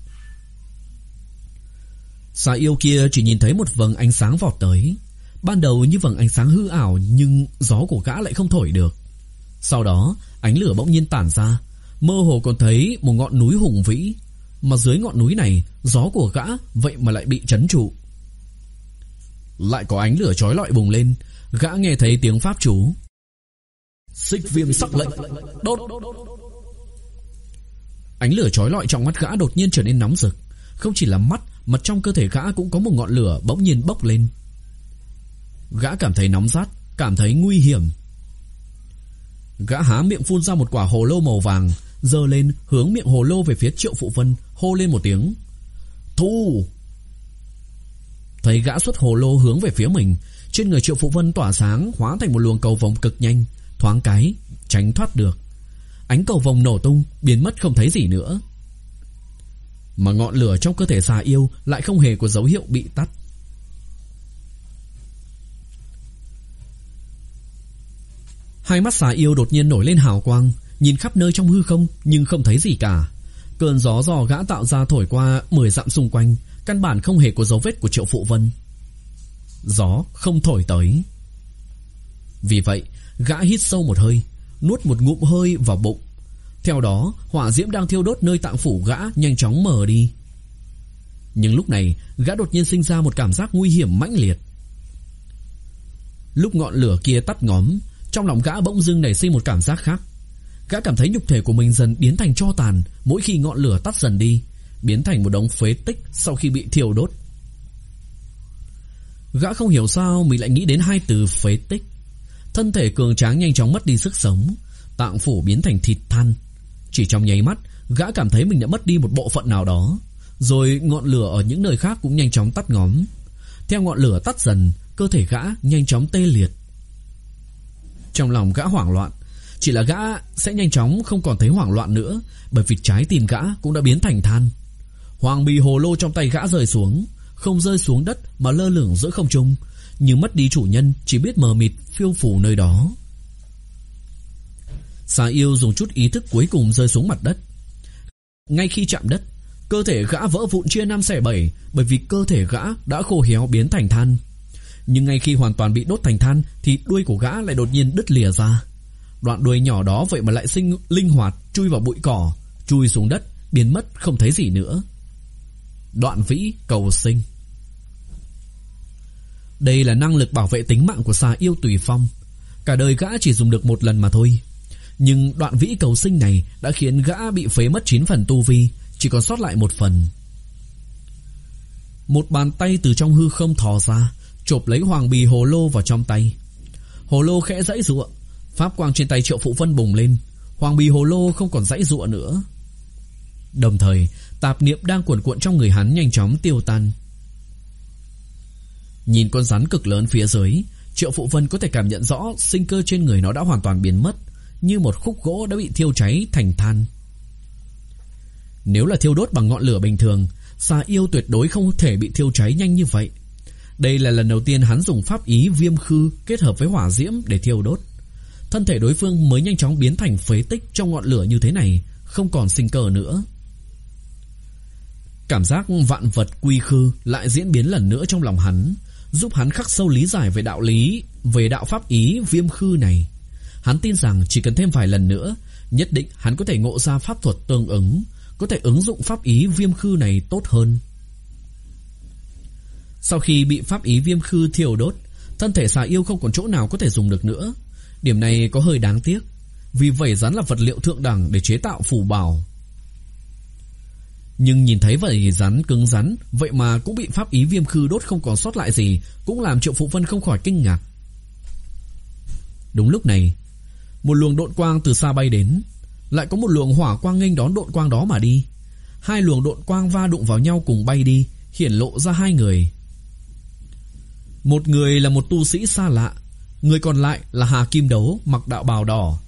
Xà Yêu kia chỉ nhìn thấy một vầng ánh sáng vọt tới. Ban đầu như vầng ánh sáng hư ảo, nhưng gió của gã lại không thổi được. Sau đó ánh lửa bỗng nhiên tản ra, mơ hồ còn thấy một ngọn núi hùng vĩ. Mà dưới ngọn núi này, gió của gã vậy mà lại bị trấn trụ. Lại có ánh lửa chói lọi bùng lên. Gã nghe thấy tiếng pháp chú: Xích viêm sắc lệnh, đốt. Ánh lửa chói lọi trong mắt gã đột nhiên trở nên nóng rực. Không chỉ là mắt, mà trong cơ thể gã cũng có một ngọn lửa bỗng nhiên bốc lên. Gã cảm thấy nóng rát, cảm thấy nguy hiểm. Gã há miệng phun ra một quả hồ lô màu vàng, giơ lên hướng miệng hồ lô về phía Triệu Phụ Vân, hô lên một tiếng: Thu. Thấy gã xuất hồ lô hướng về phía mình, trên người Triệu Phụ Vân tỏa sáng, hóa thành một luồng cầu vồng cực nhanh, thoáng cái tránh thoát được. Ánh cầu vồng nổ tung, biến mất không thấy gì nữa. Mà ngọn lửa trong cơ thể Xà Yêu lại không hề có dấu hiệu bị tắt. Hai mắt Xà Yêu đột nhiên nổi lên hào quang, nhìn khắp nơi trong hư không nhưng không thấy gì cả. Cơn gió do gã tạo ra thổi qua mười dặm xung quanh, căn bản không hề có dấu vết của Triệu Phụ Vân. Gió không thổi tới. Vì vậy, gã hít sâu một hơi, nuốt một ngụm hơi vào bụng. Theo đó, hỏa diễm đang thiêu đốt nơi tạng phủ gã nhanh chóng mờ đi. Nhưng lúc này, gã đột nhiên sinh ra một cảm giác nguy hiểm mãnh liệt. Lúc ngọn lửa kia tắt ngóm, trong lòng gã bỗng dưng nảy sinh một cảm giác khác. Gã cảm thấy nhục thể của mình dần biến thành tro tàn mỗi khi ngọn lửa tắt dần đi, biến thành một đống phế tích sau khi bị thiêu đốt. Gã không hiểu sao mình lại nghĩ đến hai từ phế tích. Thân thể cường tráng nhanh chóng mất đi sức sống, tạng phủ biến thành thịt than. Chỉ trong nháy mắt, gã cảm thấy mình đã mất đi một bộ phận nào đó. Rồi ngọn lửa ở những nơi khác cũng nhanh chóng tắt ngóm. Theo ngọn lửa tắt dần, cơ thể gã nhanh chóng tê liệt. Trong lòng gã hoảng loạn. Chỉ là gã sẽ nhanh chóng không còn thấy hoảng loạn nữa, bởi vì trái tim gã cũng đã biến thành than. Hoàng bì hồ lô trong tay gã rơi xuống, không rơi xuống đất mà lơ lửng giữa không trung, như mất đi chủ nhân, chỉ biết mờ mịt phiêu phù nơi đó. Xà Yêu dùng chút ý thức cuối cùng rơi xuống mặt đất. Ngay khi chạm đất, cơ thể gã vỡ vụn chia năm xẻ bảy, bởi vì cơ thể gã đã khô héo biến thành than. Nhưng ngay khi hoàn toàn bị đốt thành than thì đuôi của gã lại đột nhiên đứt lìa ra. Đoạn đuôi nhỏ đó vậy mà lại sinh linh hoạt, chui vào bụi cỏ, chui xuống đất, biến mất không thấy gì nữa. Đoạn vĩ cầu sinh. Đây là năng lực bảo vệ tính mạng của Xà Yêu Tùy Phong. Cả đời gã chỉ dùng được một lần mà thôi. Nhưng đoạn vĩ cầu sinh này đã khiến gã bị phế mất chín phần tu vi, chỉ còn sót lại một phần. Một bàn tay từ trong hư không thò ra, chộp lấy hoàng bì hồ lô vào trong tay. Hồ lô khẽ giãy giụa, pháp quang trên tay Triệu Phụ Vân bùng lên. Hoàng bì hồ lô không còn giãy giụa nữa. Đồng thời, tạp niệm đang cuồn cuộn trong người hắn nhanh chóng tiêu tan. Nhìn con rắn cực lớn phía dưới, Triệu Phụ Vân có thể cảm nhận rõ sinh cơ trên người nó đã hoàn toàn biến mất, như một khúc gỗ đã bị thiêu cháy thành than. Nếu là thiêu đốt bằng ngọn lửa bình thường, Xà Yêu tuyệt đối không thể bị thiêu cháy nhanh như vậy. Đây là lần đầu tiên hắn dùng pháp ý viêm khư kết hợp với hỏa diễm để thiêu đốt. Thân thể đối phương mới nhanh chóng biến thành phế tích trong ngọn lửa như thế này, không còn sinh cơ nữa. Cảm giác vạn vật quy khư lại diễn biến lần nữa trong lòng hắn, giúp hắn khắc sâu lý giải về đạo lý, về đạo pháp ý viêm khư này. Hắn tin rằng chỉ cần thêm vài lần nữa, nhất định hắn có thể ngộ ra pháp thuật tương ứng, có thể ứng dụng pháp ý viêm khư này tốt hơn. Sau khi bị pháp ý viêm khư thiêu đốt, thân thể xà yêu không còn chỗ nào có thể dùng được nữa. Điểm này có hơi đáng tiếc, vì vảy rắn là vật liệu thượng đẳng để chế tạo phù bảo. Nhưng nhìn thấy vảy rắn cứng rắn, vậy mà cũng bị pháp ý viêm khư đốt không còn sót lại gì, cũng làm Triệu Phụ Vân không khỏi kinh ngạc. Đúng lúc này, một luồng độn quang từ xa bay đến, lại có một luồng hỏa quang nghênh đón độn quang đó mà đi. Hai luồng độn quang va đụng vào nhau cùng bay đi, hiển lộ ra hai người. Một người là một tu sĩ xa lạ, người còn lại là Hà Kim Đấu mặc đạo bào đỏ.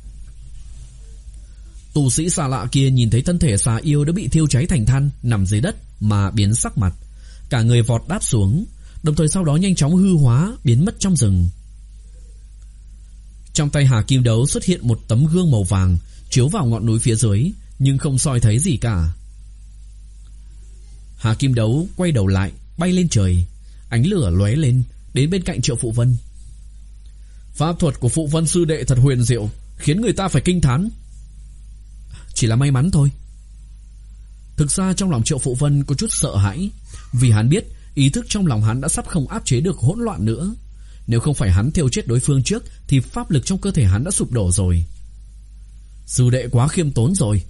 Tu sĩ xa lạ kia nhìn thấy thân thể xà yêu đã bị thiêu cháy thành than nằm dưới đất mà biến sắc mặt, cả người vọt đáp xuống, đồng thời sau đó nhanh chóng hư hóa biến mất trong rừng. Trong tay Hà Kim Đấu xuất hiện một tấm gương màu vàng chiếu vào ngọn núi phía dưới, nhưng không soi thấy gì cả. Hà Kim Đấu quay đầu lại, bay lên trời, ánh lửa lóe lên, đến bên cạnh Triệu Phụ Vân. Pháp thuật của Phụ Vân sư đệ thật huyền diệu, khiến người ta phải kinh thán. Chỉ là may mắn thôi. Thực ra trong lòng Triệu Phụ Vân có chút sợ hãi, vì hắn biết ý thức trong lòng hắn đã sắp không áp chế được hỗn loạn nữa. Nếu không phải hắn thiêu chết đối phương trước thì pháp lực trong cơ thể hắn đã sụp đổ rồi. Sư đệ quá khiêm tốn rồi.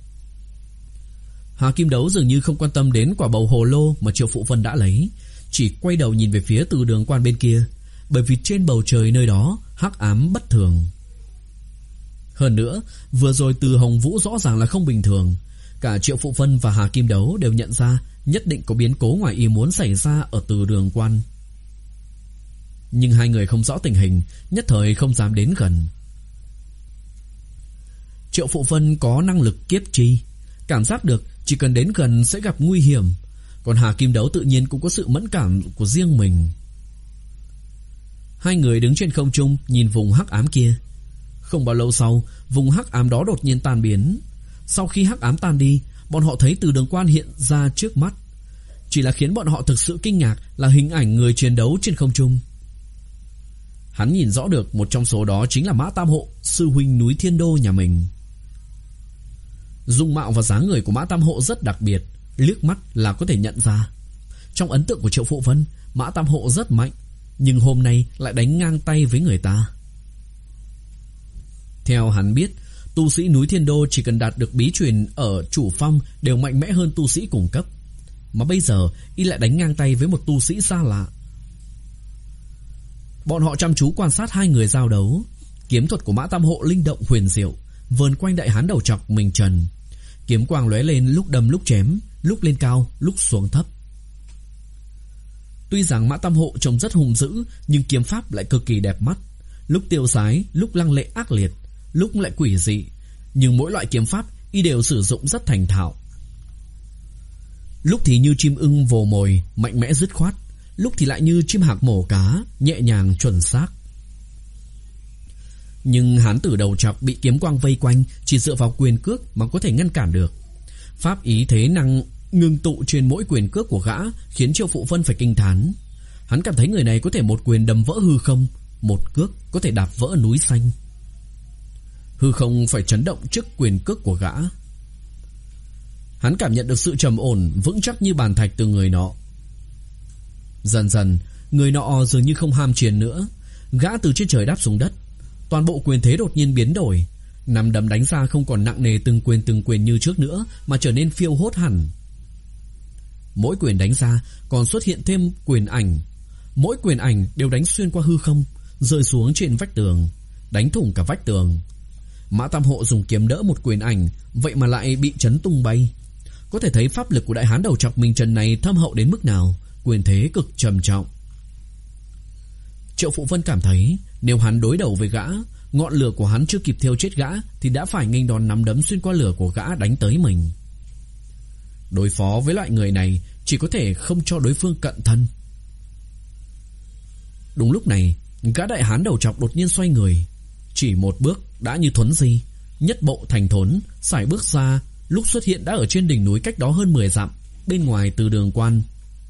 Hà Kim Đấu dường như không quan tâm đến quả bầu hồ lô mà Triệu Phụ Vân đã lấy, chỉ quay đầu nhìn về phía Từ Đường Quan bên kia, bởi vì trên bầu trời nơi đó hắc ám bất thường. Hơn nữa, vừa rồi Từ Hồng Vũ rõ ràng là không bình thường. Cả Triệu Phụ Vân và Hà Kim Đấu đều nhận ra nhất định có biến cố ngoài ý muốn xảy ra ở Từ Đường Quan. Nhưng hai người không rõ tình hình, nhất thời không dám đến gần. Triệu Phụ Vân có năng lực kiếp chi, cảm giác được chỉ cần đến gần sẽ gặp nguy hiểm. Còn Hà Kim Đấu tự nhiên cũng có sự mẫn cảm của riêng mình. Hai người đứng trên không trung nhìn vùng hắc ám kia. Không bao lâu sau, vùng hắc ám đó đột nhiên tan biến. Sau khi hắc ám tan đi, bọn họ thấy Từ Đường Quan hiện ra trước mắt. Chỉ là khiến bọn họ thực sự kinh ngạc là hình ảnh người chiến đấu trên không trung. Hắn nhìn rõ được một trong số đó chính là Mã Tam Hộ, sư huynh núi Thiên Đô nhà mình. Dung mạo và dáng người của Mã Tam Hộ rất đặc biệt, liếc mắt là có thể nhận ra. Trong ấn tượng của Triệu Phụ Vân, Mã Tam Hộ rất mạnh, nhưng hôm nay lại đánh ngang tay với người ta. Theo hắn biết, tu sĩ núi Thiên Đô chỉ cần đạt được bí truyền ở chủ phong đều mạnh mẽ hơn tu sĩ cùng cấp, mà bây giờ y lại đánh ngang tay với một tu sĩ xa lạ. Bọn họ chăm chú quan sát hai người giao đấu. Kiếm thuật của Mã Tam Hộ linh động huyền diệu, vờn quanh đại hán đầu trọc mình trần. Kiếm quang lóe lên, lúc đâm lúc chém, lúc lên cao lúc xuống thấp. Tuy rằng Mã Tam Hộ trông rất hung dữ, nhưng kiếm pháp lại cực kỳ đẹp mắt, lúc tiêu sái, lúc lăng lệ ác liệt, lúc lại quỷ dị. Nhưng mỗi loại kiếm pháp y đều sử dụng rất thành thạo. Lúc thì như chim ưng vồ mồi, mạnh mẽ dứt khoát, lúc thì lại như chim hạc mổ cá, nhẹ nhàng chuẩn xác. Nhưng hán tử đầu trọc bị kiếm quang vây quanh, chỉ dựa vào quyền cước mà có thể ngăn cản được. Pháp ý thế năng ngưng tụ trên mỗi quyền cước của gã khiến Triệu Phụ Vân phải kinh thán. Hắn cảm thấy người này có thể một quyền đâm vỡ hư không, một cước có thể đạp vỡ núi xanh. Hư không phải chấn động trước quyền cước của gã. Hắn cảm nhận được sự trầm ổn, vững chắc như bàn thạch từ người nọ. Dần dần, người nọ dường như không ham chiến nữa. Gã từ trên trời đáp xuống đất. Toàn bộ quyền thế đột nhiên biến đổi. Nắm đấm đánh ra không còn nặng nề từng quyền từng quyền như trước nữa, mà trở nên phiêu hốt hẳn. Mỗi quyền đánh ra còn xuất hiện thêm quyền ảnh. Mỗi quyền ảnh đều đánh xuyên qua hư không, rơi xuống trên vách tường, đánh thủng cả vách tường. Mã Tam Hộ dùng kiếm đỡ một quyền ảnh, vậy mà lại bị chấn tung bay. Có thể thấy pháp lực của đại hán đầu trọc mình trần này thâm hậu đến mức nào, quyền thế cực trầm trọng. Triệu Phụ Vân cảm thấy nếu hắn đối đầu với gã, ngọn lửa của hắn chưa kịp thiêu chết gã thì đã phải nghênh đòn nắm đấm xuyên qua lửa của gã đánh tới mình. Đối phó với loại người này chỉ có thể không cho đối phương cận thân. Đúng lúc này, gã đại hán đầu trọc đột nhiên xoay người, chỉ một bước đã như thuấn di, nhất bộ thành thốn, sải bước ra, lúc xuất hiện đã ở trên đỉnh núi cách đó hơn mười dặm, bên ngoài Từ Đường Quan.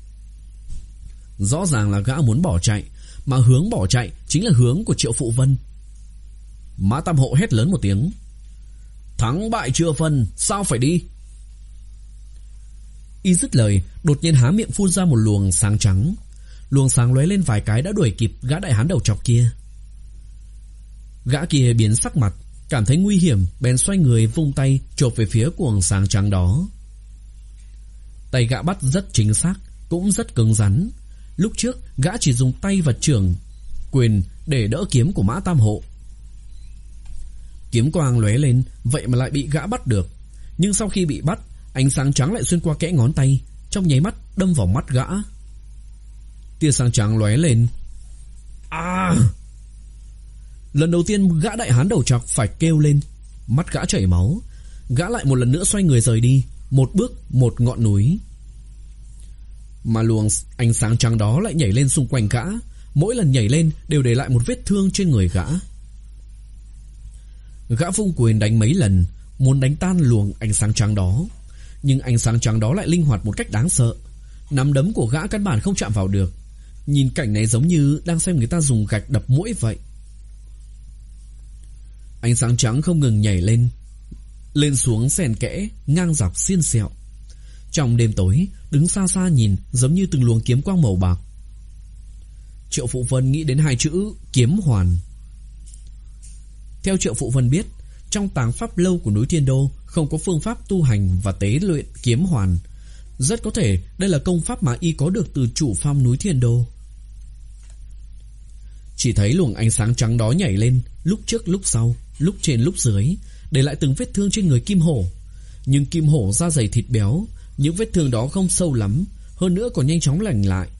Rõ ràng là gã muốn bỏ chạy, mà hướng bỏ chạy chính là hướng của Triệu Phụ Vân. Mã Tam Hộ hét lớn một tiếng: "Thắng bại chưa phân, sao phải đi?" Y dứt lời, đột nhiên há miệng phun ra một luồng sáng trắng. luồng sáng lóe lên vài cái đã đuổi kịp gã đại hán đầu trọc kia. Gã kia biến sắc mặt, cảm thấy nguy hiểm, bèn xoay người vung tay chộp về phía cuồng sáng trắng đó. Tay gã bắt rất chính xác, cũng rất cứng rắn. Lúc trước gã chỉ dùng tay và chưởng quyền để đỡ kiếm của Mã Tam Hộ. Kiếm quang lóe lên, vậy mà lại bị gã bắt được. Nhưng sau khi bị bắt, ánh sáng trắng lại xuyên qua kẽ ngón tay, trong nháy mắt đâm vào mắt gã. Tia sáng trắng lóe lên. À! Lần đầu tiên gã đại hán đầu trọc phải kêu lên, mắt gã chảy máu. Gã lại một lần nữa xoay người rời đi, một bước một ngọn núi. Mà luồng ánh sáng trắng đó lại nhảy lên xung quanh gã, mỗi lần nhảy lên đều để lại một vết thương trên người gã. Gã vung quyền đánh mấy lần, muốn đánh tan luồng ánh sáng trắng đó, nhưng ánh sáng trắng đó lại linh hoạt một cách đáng sợ. Nắm đấm của gã căn bản không chạm vào được. Nhìn cảnh này giống như đang xem người ta dùng gạch đập muỗi vậy. Ánh sáng trắng không ngừng nhảy lên, lên xuống xen kẽ, ngang dọc xiên xẹo. Trong đêm tối, đứng xa xa nhìn giống như từng luồng kiếm quang màu bạc. Triệu Phụ Vân nghĩ đến hai chữ kiếm hoàn. Theo Triệu Phụ Vân biết, trong tàng pháp lâu của núi Thiên Đô không có phương pháp tu hành và tế luyện kiếm hoàn. Rất có thể đây là công pháp mà y có được từ chủ phong núi Thiên Đô. Chỉ thấy luồng ánh sáng trắng đó nhảy lên, lúc trước lúc sau, lúc trên lúc dưới, để lại từng vết thương trên người Kim Hổ. Nhưng Kim Hổ da dày thịt béo, những vết thương đó không sâu lắm, hơn nữa còn nhanh chóng lành lại.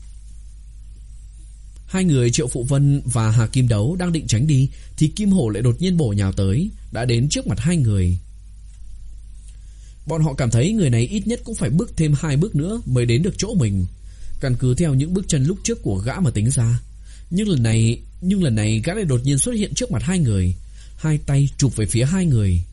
Hai người Triệu Phụ Vân và Hà Kim Đấu đang định tránh đi thì Kim Hổ lại đột nhiên bổ nhào tới, đã đến trước mặt hai người. Bọn họ cảm thấy người này ít nhất cũng phải bước thêm hai bước nữa mới đến được chỗ mình, căn cứ theo những bước chân lúc trước của gã mà tính ra. Nhưng lần này, nhưng lần này gã lại đột nhiên xuất hiện trước mặt hai người, hai tay chụp về phía hai người.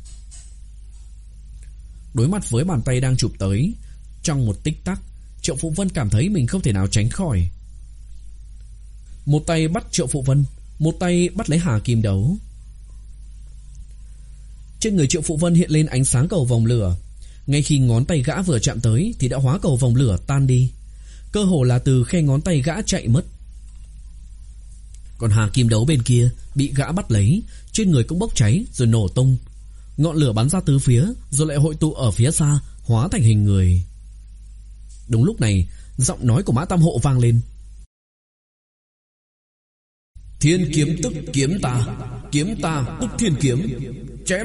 Đối mặt với bàn tay đang chụp tới, trong một tích tắc, Triệu Phụ Vân cảm thấy mình không thể nào tránh khỏi. Một tay bắt Triệu Phụ Vân, một tay bắt lấy Hà Kim Đấu. Trên người Triệu Phụ Vân hiện lên ánh sáng cầu vòng lửa. Ngay khi ngón tay gã vừa chạm tới thì đã hóa cầu vòng lửa tan đi, cơ hồ là từ khe ngón tay gã chạy mất. Còn Hà Kim Đấu bên kia bị gã bắt lấy, trên người cũng bốc cháy rồi nổ tung. Ngọn lửa bắn ra tứ phía, rồi lại hội tụ ở phía xa, hóa thành hình người. Đúng lúc này, giọng nói của Mã Tam Hộ vang lên. Thiên kiếm tức kiếm ta, kiếm ta tức thiên kiếm, chém.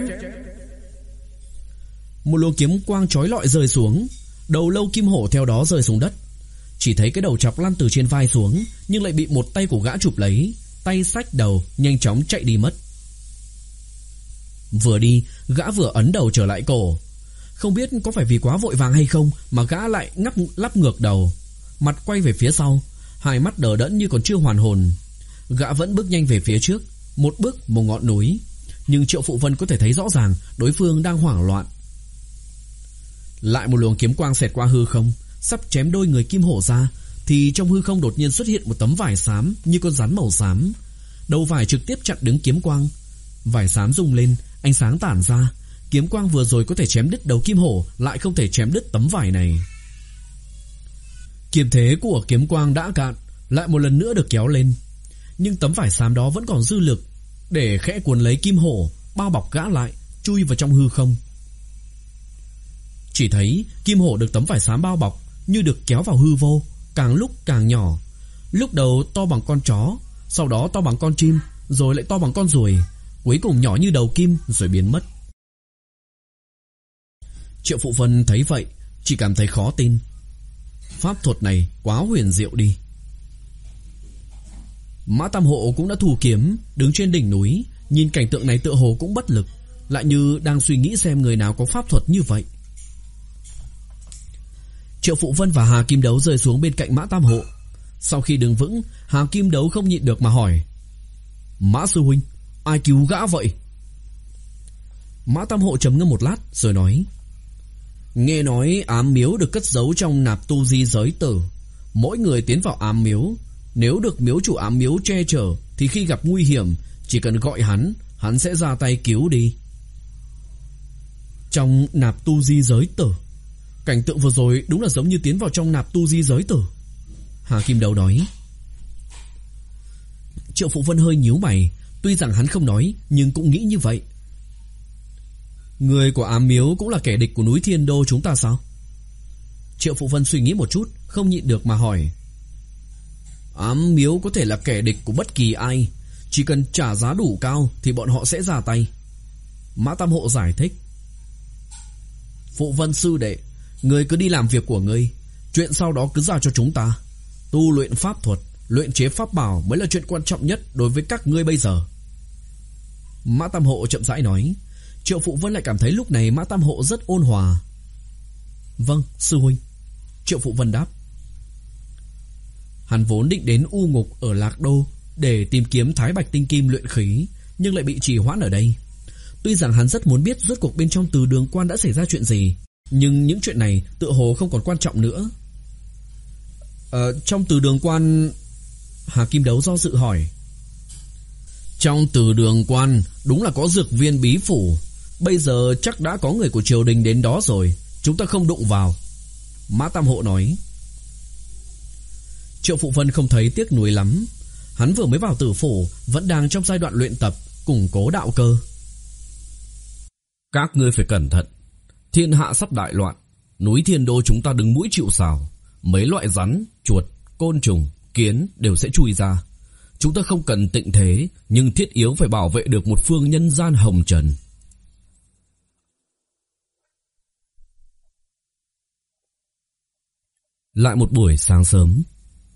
Một luồng kiếm quang chói lọi rơi xuống, đầu lâu Kim Hổ theo đó rơi xuống đất. Chỉ thấy cái đầu chọc lăn từ trên vai xuống, nhưng lại bị một tay của gã chụp lấy, tay xách đầu nhanh chóng chạy đi mất. Vừa đi, gã vừa ấn đầu trở lại cổ. Không biết có phải vì quá vội vàng hay không mà gã lại ngắp lắp ngược đầu, mặt quay về phía sau, hai mắt đờ đẫn như còn chưa hoàn hồn. Gã vẫn bước nhanh về phía trước, một bước một ngọn núi, nhưng Triệu Phụ Vân có thể thấy rõ ràng đối phương đang hoảng loạn. Lại một luồng kiếm quang xẹt qua hư không, sắp chém đôi người Kim Hổ ra, thì trong hư không đột nhiên xuất hiện một tấm vải xám như con rắn màu xám. Đầu vải trực tiếp chặn đứng kiếm quang. Vải xám rung lên, ánh sáng tản ra. Kiếm quang vừa rồi có thể chém đứt đầu Kim Hổ, lại không thể chém đứt tấm vải này. Kiếm thế của kiếm quang đã cạn, lại một lần nữa được kéo lên. Nhưng tấm vải xám đó vẫn còn dư lực để khẽ cuốn lấy Kim Hổ, bao bọc gã lại, chui vào trong hư không. Chỉ thấy Kim Hổ được tấm vải xám bao bọc như được kéo vào hư vô, càng lúc càng nhỏ. Lúc đầu to bằng con chó, sau đó to bằng con chim, rồi lại to bằng con ruồi, cuối cùng nhỏ như đầu kim rồi biến mất. Triệu Phụ Vân thấy vậy, chỉ cảm thấy khó tin. Pháp thuật này quá huyền diệu đi. Mã Tam Hộ cũng đã thủ kiếm, đứng trên đỉnh núi, nhìn cảnh tượng này tựa hồ cũng bất lực, lại như đang suy nghĩ xem người nào có pháp thuật như vậy. Triệu Phụ Vân và Hà Kim Đấu rơi xuống bên cạnh Mã Tam Hộ. Sau khi đứng vững, Hà Kim Đấu không nhịn được mà hỏi: Mã sư huynh, ai cứu gã vậy? Mã Tam Hộ trầm ngâm một lát rồi nói: Nghe nói ám miếu được cất giấu trong nạp tu di giới tử. Mỗi người tiến vào ám miếu, nếu được miếu chủ ám miếu che chở, thì khi gặp nguy hiểm, chỉ cần gọi hắn, hắn sẽ ra tay cứu đi. Trong nạp tu di giới tử? Cảnh tượng vừa rồi đúng là giống như tiến vào trong nạp tu di giới tử. Hà Kim Đấu nói. Triệu Phụ Vân hơi nhíu mày, tuy rằng hắn không nói nhưng cũng nghĩ như vậy. Người của Ám Miếu cũng là kẻ địch của núi Thiên Đô chúng ta sao? Triệu Phụ Vân suy nghĩ một chút, không nhịn được mà hỏi. Ám Miếu có thể là kẻ địch của bất kỳ ai, chỉ cần trả giá đủ cao thì bọn họ sẽ ra tay. Mã Tam Hộ giải thích. Phụ Vân sư đệ, người cứ đi làm việc của ngươi, chuyện sau đó cứ giao cho chúng ta. Tu luyện pháp thuật, luyện chế pháp bảo mới là chuyện quan trọng nhất đối với các ngươi bây giờ. Mã Tam Hộ chậm rãi nói. Triệu Phụ Vân lại cảm thấy lúc này Mã Tam Hộ rất ôn hòa. Vâng, sư huynh. Triệu Phụ Vân đáp. Hắn vốn định đến U Ngục ở Lạc Đô để tìm kiếm Thái Bạch Tinh Kim luyện khí, nhưng lại bị trì hoãn ở đây. Tuy rằng hắn rất muốn biết rốt cuộc bên trong Từ Đường Quan đã xảy ra chuyện gì, nhưng những chuyện này tựa hồ không còn quan trọng nữa. Ờ, trong Từ Đường Quan... Hà Kim Đấu do dự hỏi. Trong Từ Đường Quan đúng là có dược viên bí phủ. Bây giờ chắc đã có người của triều đình đến đó rồi, chúng ta không đụng vào. Mã Tam Hộ nói. Triệu Phụ Vân không thấy tiếc nuối lắm. Hắn vừa mới vào tử phủ, vẫn đang trong giai đoạn luyện tập, củng cố đạo cơ. Các ngươi phải cẩn thận, thiên hạ sắp đại loạn. Núi Thiên Đô chúng ta đứng mũi chịu sào. Mấy loại rắn, chuột, côn trùng, kiến đều sẽ chui ra. Chúng ta không cần tịnh thế, nhưng thiết yếu phải bảo vệ được một phương nhân gian hồng trần. Lại một buổi sáng sớm.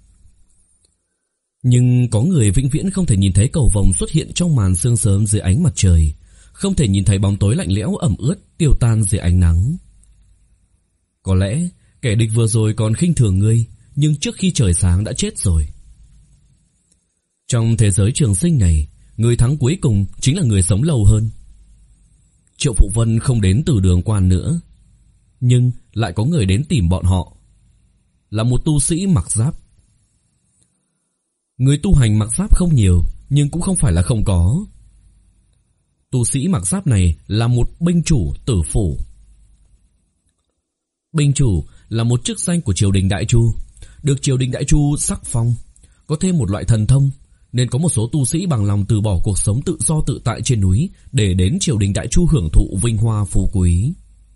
Nhưng có người vĩnh viễn không thể nhìn thấy cầu vồng xuất hiện trong màn sương sớm dưới ánh mặt trời, không thể nhìn thấy bóng tối lạnh lẽo ẩm ướt tiêu tan dưới ánh nắng. Có lẽ kẻ địch vừa rồi còn khinh thường ngươi, nhưng trước khi trời sáng đã chết rồi. Trong thế giới trường sinh này, người thắng cuối cùng chính là người sống lâu hơn. Triệu Phụ Vân không đến Từ Đường Quan nữa, nhưng lại có người đến tìm bọn họ. Là một tu sĩ mặc giáp. Người tu hành mặc giáp không nhiều, nhưng cũng không phải là không có. Tu sĩ mặc giáp này là một binh chủ tử phủ. Binh chủ là một chức danh của triều đình Đại Chu, được triều đình Đại Chu sắc phong, có thêm một loại thần thông, nên có một số tu sĩ bằng lòng từ bỏ cuộc sống tự do tự tại trên núi để đến triều đình Đại Chu hưởng thụ vinh hoa phú quý.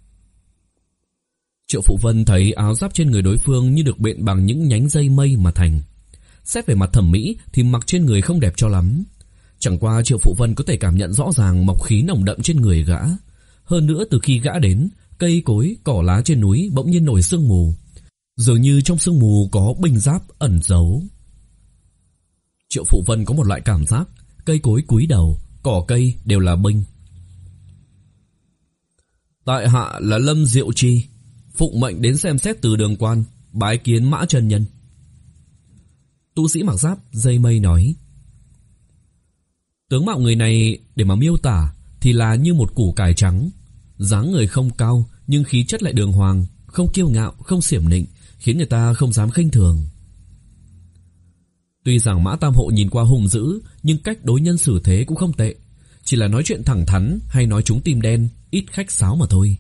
Triệu Phụ Vân thấy áo giáp trên người đối phương như được bện bằng những nhánh dây mây mà thành. Xét về mặt thẩm mỹ thì mặc trên người không đẹp cho lắm. Chẳng qua Triệu Phụ Vân có thể cảm nhận rõ ràng mộc khí nồng đậm trên người gã. Hơn nữa từ khi gã đến, cây cối, cỏ lá trên núi bỗng nhiên nổi sương mù. Dường như trong sương mù có binh giáp ẩn giấu. Triệu Phụ Vân có một loại cảm giác cây cối cúi đầu, cỏ cây đều là binh. Tại hạ là Lâm Diệu Chi, phụng mệnh đến xem xét Từ Đường Quan, bái kiến Mã chân nhân. Tu sĩ mặc giáp dây mây nói. Tướng mạo người này để mà miêu tả thì là như một củ cải trắng, dáng người không cao nhưng khí chất lại đường hoàng, không kiêu ngạo, không xiểm nịnh, khiến người ta không dám khinh thường. Tuy rằng Mã Tam Hộ nhìn qua hung dữ, nhưng cách đối nhân xử thế cũng không tệ, chỉ là nói chuyện thẳng thắn hay nói trúng tim đen, ít khách sáo mà thôi.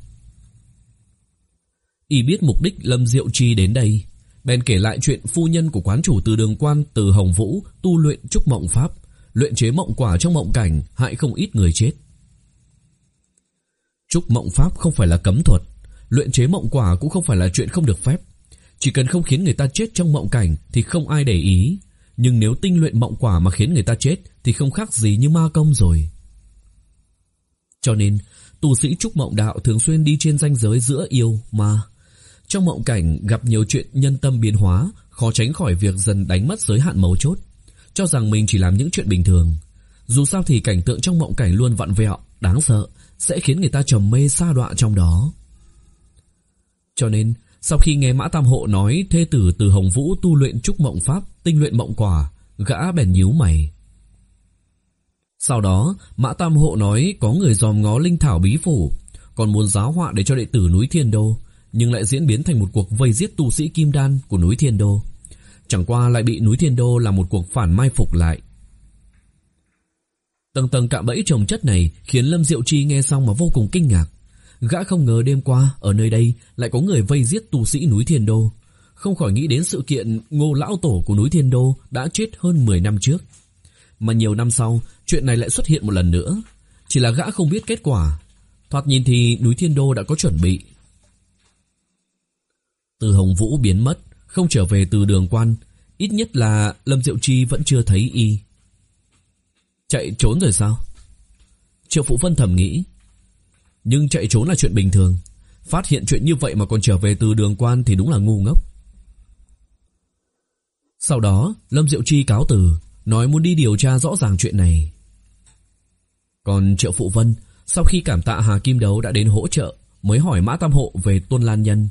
Y biết mục đích Lâm Diệu Chi đến đây, bèn kể lại chuyện phu nhân của quán chủ Từ Đường Quan Từ Hồng Vũ tu luyện trúc mộng pháp, luyện chế mộng quả trong mộng cảnh, hại không ít người chết. Trúc mộng pháp không phải là cấm thuật, luyện chế mộng quả cũng không phải là chuyện không được phép. Chỉ cần không khiến người ta chết trong mộng cảnh thì không ai để ý, nhưng nếu tinh luyện mộng quả mà khiến người ta chết thì không khác gì như ma công rồi. Cho nên tu sĩ trúc mộng đạo thường xuyên đi trên ranh giới giữa yêu ma. Trong mộng cảnh gặp nhiều chuyện nhân tâm biến hóa, khó tránh khỏi việc dần đánh mất giới hạn mấu chốt, cho rằng mình chỉ làm những chuyện bình thường. Dù sao thì cảnh tượng trong mộng cảnh luôn vặn vẹo, đáng sợ, sẽ khiến người ta trầm mê sa đọa trong đó. Cho nên sau khi nghe Mã Tam Hộ nói thê tử Từ Hồng Vũ tu luyện trúc mộng pháp, tinh luyện mộng quả, gã bèn nhíu mày. Sau đó Mã Tam Hộ nói có người dòm ngó linh thảo bí phủ, còn muốn giáo họa để cho đệ tử núi Thiên Đô, nhưng lại diễn biến thành một cuộc vây giết tu sĩ kim đan của núi Thiên Đô. Chẳng qua lại bị núi Thiên Đô làm một cuộc phản mai phục lại. Tầng tầng cạm bẫy chồng chất này khiến Lâm Diệu Chi nghe xong mà vô cùng kinh ngạc. Gã không ngờ đêm qua ở nơi đây lại có người vây giết tu sĩ núi Thiên Đô, không khỏi nghĩ đến sự kiện Ngô lão tổ của núi Thiên Đô đã chết hơn mười năm trước. Mà nhiều năm sau, chuyện này lại xuất hiện một lần nữa. Chỉ là gã không biết kết quả. Thoạt nhìn thì núi Thiên Đô đã có chuẩn bị. Từ Hồng Vũ biến mất, không trở về từ Đường Quan. Ít nhất là Lâm Diệu Chi vẫn chưa thấy y. Chạy trốn rồi sao? Triệu Phụ Vân thầm nghĩ. Nhưng chạy trốn là chuyện bình thường. Phát hiện chuyện như vậy mà còn trở về từ Đường Quan thì đúng là ngu ngốc. Sau đó Lâm Diệu Chi cáo từ, nói muốn đi điều tra rõ ràng chuyện này. Còn Triệu Phụ Vân sau khi cảm tạ Hà Kim Đấu đã đến hỗ trợ, mới hỏi Mã Tam Hộ về Tôn Lan Nhân.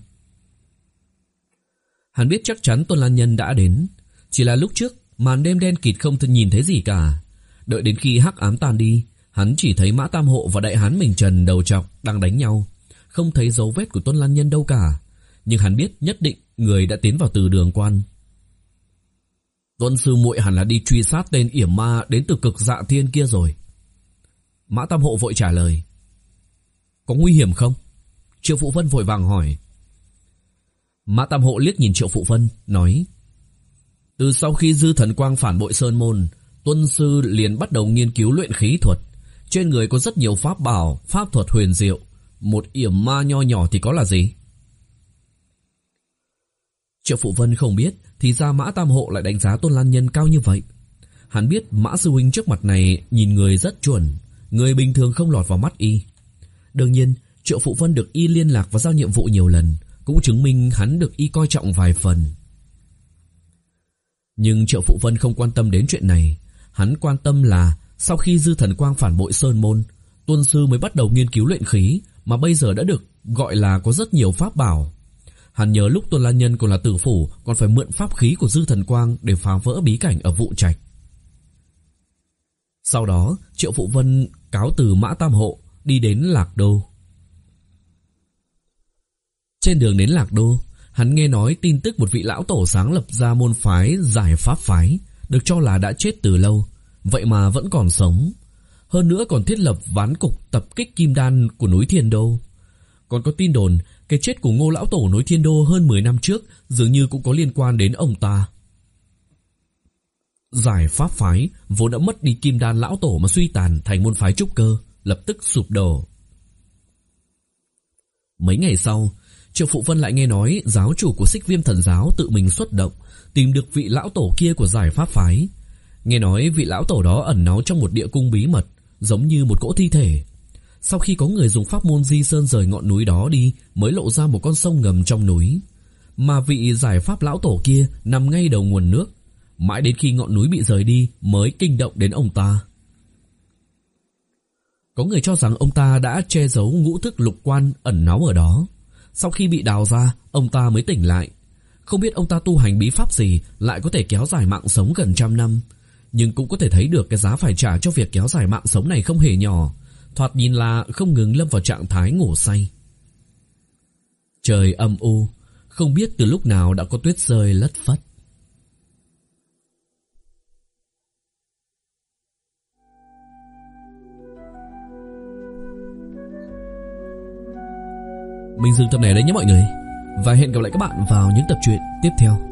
Hắn biết chắc chắn Tôn Lan Nhân đã đến, chỉ là lúc trước màn đêm đen kịt không thể nhìn thấy gì cả. Đợi đến khi hắc ám tàn đi, hắn chỉ thấy Mã Tam Hộ và đại hán mình Trần đầu trọc đang đánh nhau, không thấy dấu vết của Tôn Lan Nhân đâu cả. Nhưng hắn biết nhất định người đã tiến vào từ Đường Quan. Tuân sư muội hẳn là đi truy sát tên yểm ma đến từ Cực Dạ Thiên kia rồi. Mã Tam Hộ vội trả lời. Có nguy hiểm không? Triệu Phụ Vân vội vàng hỏi. Mã Tam Hộ liếc nhìn Triệu Phụ Vân, nói. Từ sau khi Dư Thần Quang phản bội Sơn Môn, Tuân sư liền bắt đầu nghiên cứu luyện khí thuật. Trên người có rất nhiều pháp bảo, pháp thuật huyền diệu. Một yểm ma nho nhỏ thì có là gì? Triệu Phụ Vân không biết thì ra Mã Tam Hộ lại đánh giá Tôn Lan Nhân cao như vậy. Hắn biết Mã sư huynh trước mặt này nhìn người rất chuẩn, người bình thường không lọt vào mắt y. Đương nhiên Triệu Phụ Vân được y liên lạc và giao nhiệm vụ nhiều lần, cũng chứng minh hắn được y coi trọng vài phần. Nhưng Triệu Phụ Vân không quan tâm đến chuyện này. Hắn quan tâm là sau khi Dư Thần Quang phản bội Sơn Môn, Tuân sư mới bắt đầu nghiên cứu luyện khí, mà bây giờ đã được gọi là có rất nhiều pháp bảo. Hắn nhớ lúc Tôn Lan Nhân còn là tử phủ, còn phải mượn pháp khí của Dư Thần Quang để phá vỡ bí cảnh ở Vụ Trạch. Sau đó Triệu Phụ Vân cáo từ Mã Tam Hộ, đi đến Lạc Đô. Trên đường đến Lạc Đô, hắn nghe nói tin tức một vị lão tổ sáng lập ra môn phái Giải Pháp Phái, được cho là đã chết từ lâu, vậy mà vẫn còn sống. Hơn nữa còn thiết lập ván cục tập kích kim đan của núi Thiên Đô. Còn có tin đồn cái chết của Ngô lão tổ núi Thiên Đô hơn mười năm trước dường như cũng có liên quan đến ông ta. Giải Pháp Phái vốn đã mất đi kim đan lão tổ mà suy tàn thành môn phái trúc cơ, lập tức sụp đổ. Mấy ngày sau, Triệu Phụ Vân lại nghe nói giáo chủ của Xích Viêm Thần Giáo tự mình xuất động, tìm được vị lão tổ kia của Giải Pháp Phái. Nghe nói vị lão tổ đó ẩn náu trong một địa cung bí mật, giống như một cỗ thi thể. Sau khi có người dùng pháp môn di sơn rời ngọn núi đó đi, mới lộ ra một con sông ngầm trong núi. Mà vị Giải Pháp lão tổ kia nằm ngay đầu nguồn nước. Mãi đến khi ngọn núi bị rời đi mới kinh động đến ông ta. Có người cho rằng ông ta đã che giấu ngũ thức lục quan ẩn náu ở đó. Sau khi bị đào ra, ông ta mới tỉnh lại. Không biết ông ta tu hành bí pháp gì lại có thể kéo dài mạng sống gần trăm năm. Nhưng cũng có thể thấy được cái giá phải trả cho việc kéo dài mạng sống này không hề nhỏ. Thoạt nhìn là không ngừng lâm vào trạng thái ngủ say. Trời âm u, không biết từ lúc nào đã có tuyết rơi lất phất. Mình dừng tập này đấy nhé mọi người. Và hẹn gặp lại các bạn vào những tập truyện tiếp theo.